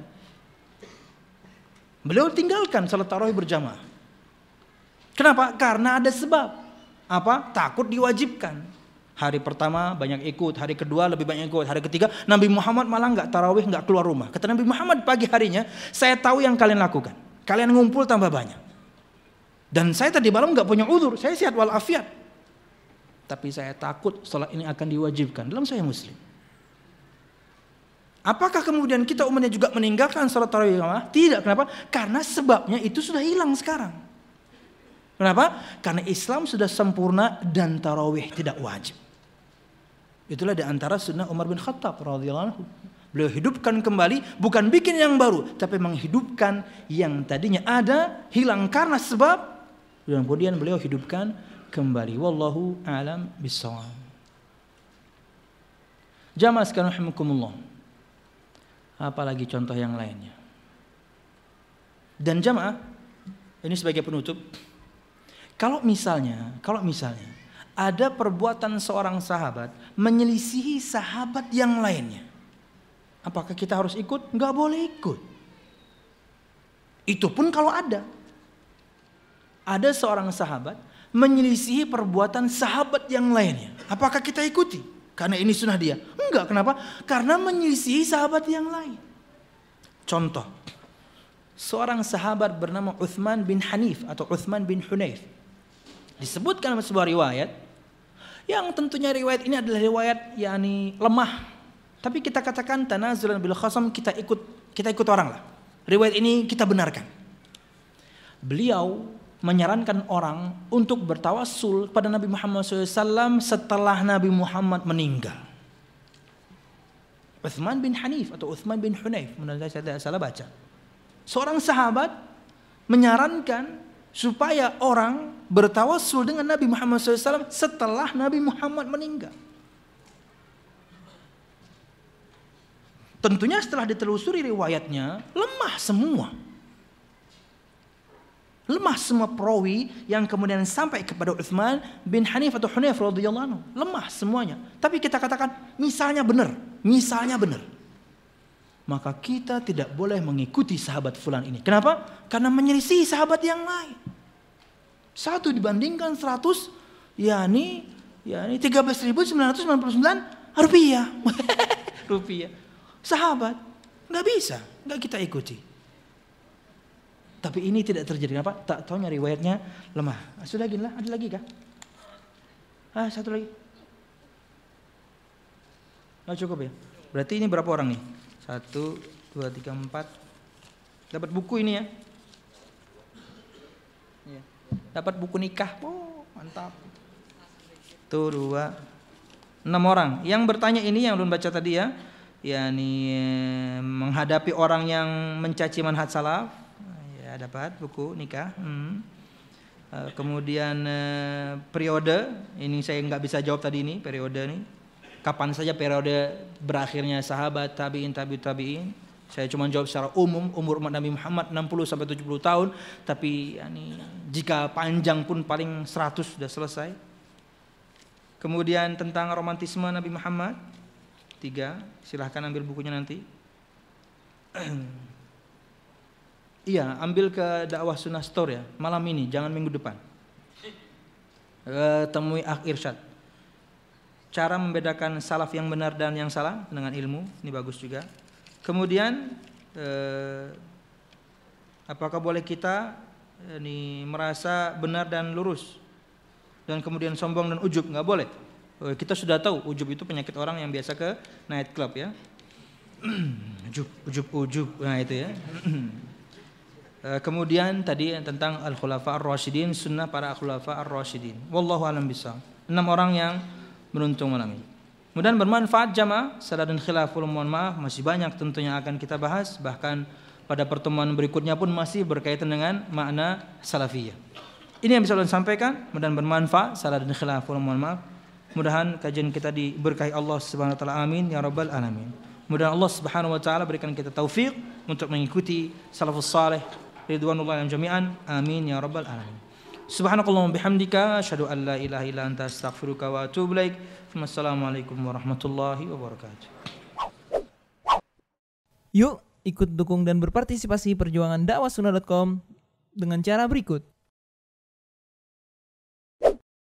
Speaker 1: Beliau tinggalkan sholat tarawih berjamaah. Kenapa? Karena ada sebab. Apa? Takut diwajibkan. Hari pertama banyak ikut, hari kedua lebih banyak ikut, hari ketiga Nabi Muhammad malah nggak tarawih, nggak keluar rumah. Kata Nabi Muhammad pagi harinya, saya tahu yang kalian lakukan. Kalian ngumpul tambah banyak. Dan saya tadi malam nggak punya udzur, saya sehat walafiat. Tapi saya takut sholat ini akan diwajibkan dalam saya Muslim. Apakah kemudian kita umatnya juga meninggalkan sholat tarawih? Tidak. Kenapa? Karena sebabnya itu sudah hilang sekarang. Kenapa? Karena Islam sudah sempurna dan tarawih tidak wajib. Itulah di antara sunnah Umar bin Khattab radhiyallahu anhu. Beliau hidupkan kembali, bukan bikin yang baru, tapi menghidupkan yang tadinya ada, hilang karena sebab, dan kemudian beliau hidupkan kembali. Wallahu a'lam bishawab. Jamaah sekalian rahimakumullah. Apalagi contoh yang lainnya. Dan jamaah, ini sebagai penutup. Kalau misalnya, kalau misalnya ada perbuatan seorang sahabat menyelisihi sahabat yang lainnya, apakah kita harus ikut? Enggak boleh ikut. Itu pun kalau ada. Ada seorang sahabat menyelisihi perbuatan sahabat yang lainnya. Apakah kita ikuti? Karena ini sunnah dia. Enggak, kenapa? Karena menyelisihi sahabat yang lain. Contoh. Seorang sahabat bernama Uthman bin Hanif atau Uthman bin Hunayf. Disebutkan dalam sebuah riwayat. Yang tentunya riwayat ini adalah riwayat yakni lemah. Tapi kita katakan tanazulan bil khasam, kita ikut kita ikut orang lah. Riwayat ini kita benarkan. Beliau menyarankan orang untuk bertawassul pada Nabi Muhammad shallallahu alaihi wasallam setelah Nabi Muhammad meninggal. Uthman bin Hanif atau Uthman bin Hunayf, menurut saya tidak salah baca. Seorang sahabat menyarankan supaya orang bertawassul dengan Nabi Muhammad shallallahu alaihi wasallam setelah Nabi Muhammad meninggal. Tentunya setelah ditelusuri riwayatnya, lemah semua. Lemah semua perawi yang kemudian sampai kepada Uthman bin Hanif atau Hunayf radhiyallahu anhu. Lemah semuanya. Tapi kita katakan misalnya benar, misalnya benar. Maka kita tidak boleh mengikuti sahabat fulan ini. Kenapa? Karena menyelisih sahabat yang lain. Satu dibandingkan seratus, yakni yakni tiga belas ribu sembilan ratus sembilan puluh sembilan rupiah. Rupiah. Sahabat, nggak bisa, nggak kita ikuti. Tapi ini tidak terjadi. Kenapa? Tak tahunya riwayatnya lemah. Sudah gini lah, ada lagi kah? Ah, satu lagi. Oh, cukup ya. Berarti ini berapa orang nih? Satu, dua, tiga, empat. Dapat buku ini ya? Iya. Dapat buku nikah. Oh, mantap. Tuh dua, enam orang. Yang bertanya ini yang belum baca tadi ya. yakni menghadapi orang yang mencaci manhaj salaf, ya dapat buku nikah. Hmm. Kemudian periode ini saya nggak bisa jawab tadi ini periode ini kapan saja periode berakhirnya sahabat tabiin tabiut tabiin. Saya cuma jawab secara umum umur umat Nabi Muhammad enam puluh sampai tujuh puluh tahun, tapi yakni jika panjang pun paling seratus sudah selesai. Kemudian tentang romantisme Nabi Muhammad tiga, silahkan ambil bukunya nanti. Iya, ambil ke dakwah sunnah store ya, malam ini, jangan minggu depan. E, temui Akh Irsyad. Cara membedakan salaf yang benar dan yang salah dengan ilmu, ini bagus juga. Kemudian, e, apakah boleh kita ini merasa benar dan lurus, dan kemudian sombong dan ujub? Nggak boleh. Kita sudah tahu ujub itu penyakit orang yang biasa ke night club ya. Ujub, ujub, ujub. Nah itu ya. Kemudian tadi tentang al-khulafa ar-rasyidin, sunnah para khulafa ar-rasyidin. Wallahu a'lam bishawab. Enam orang yang beruntung malam ini. Mudah-mudahan bermanfaat jamaah. Salah dan khilaful, mohon maaf, masih banyak tentunya akan kita bahas. Bahkan pada pertemuan berikutnya pun masih berkaitan dengan makna salafiyah. Ini yang bisa saya sampaikan. Mudah-mudahan bermanfaat. Salah dan khilaful, mohon maaf. Mudah-mudahan kajian kita diberkahi Allah Subhanahu wa taala, amin ya rabbal alamin. Mudah-mudahan Allah Subhanahu wa taala berikan kita taufik untuk mengikuti salafus saleh ridwanullah jami'an, amin ya rabbal alamin. Subhanakallahumma bihamdika asyhadu an la ilaha illa anta astaghfiruka wa atubu ilaik. Wassalamualaikum warahmatullahi wabarakatuh.
Speaker 2: Yuk ikut dukung dan berpartisipasi perjuangan dakwah sunnah dot com dengan cara berikut.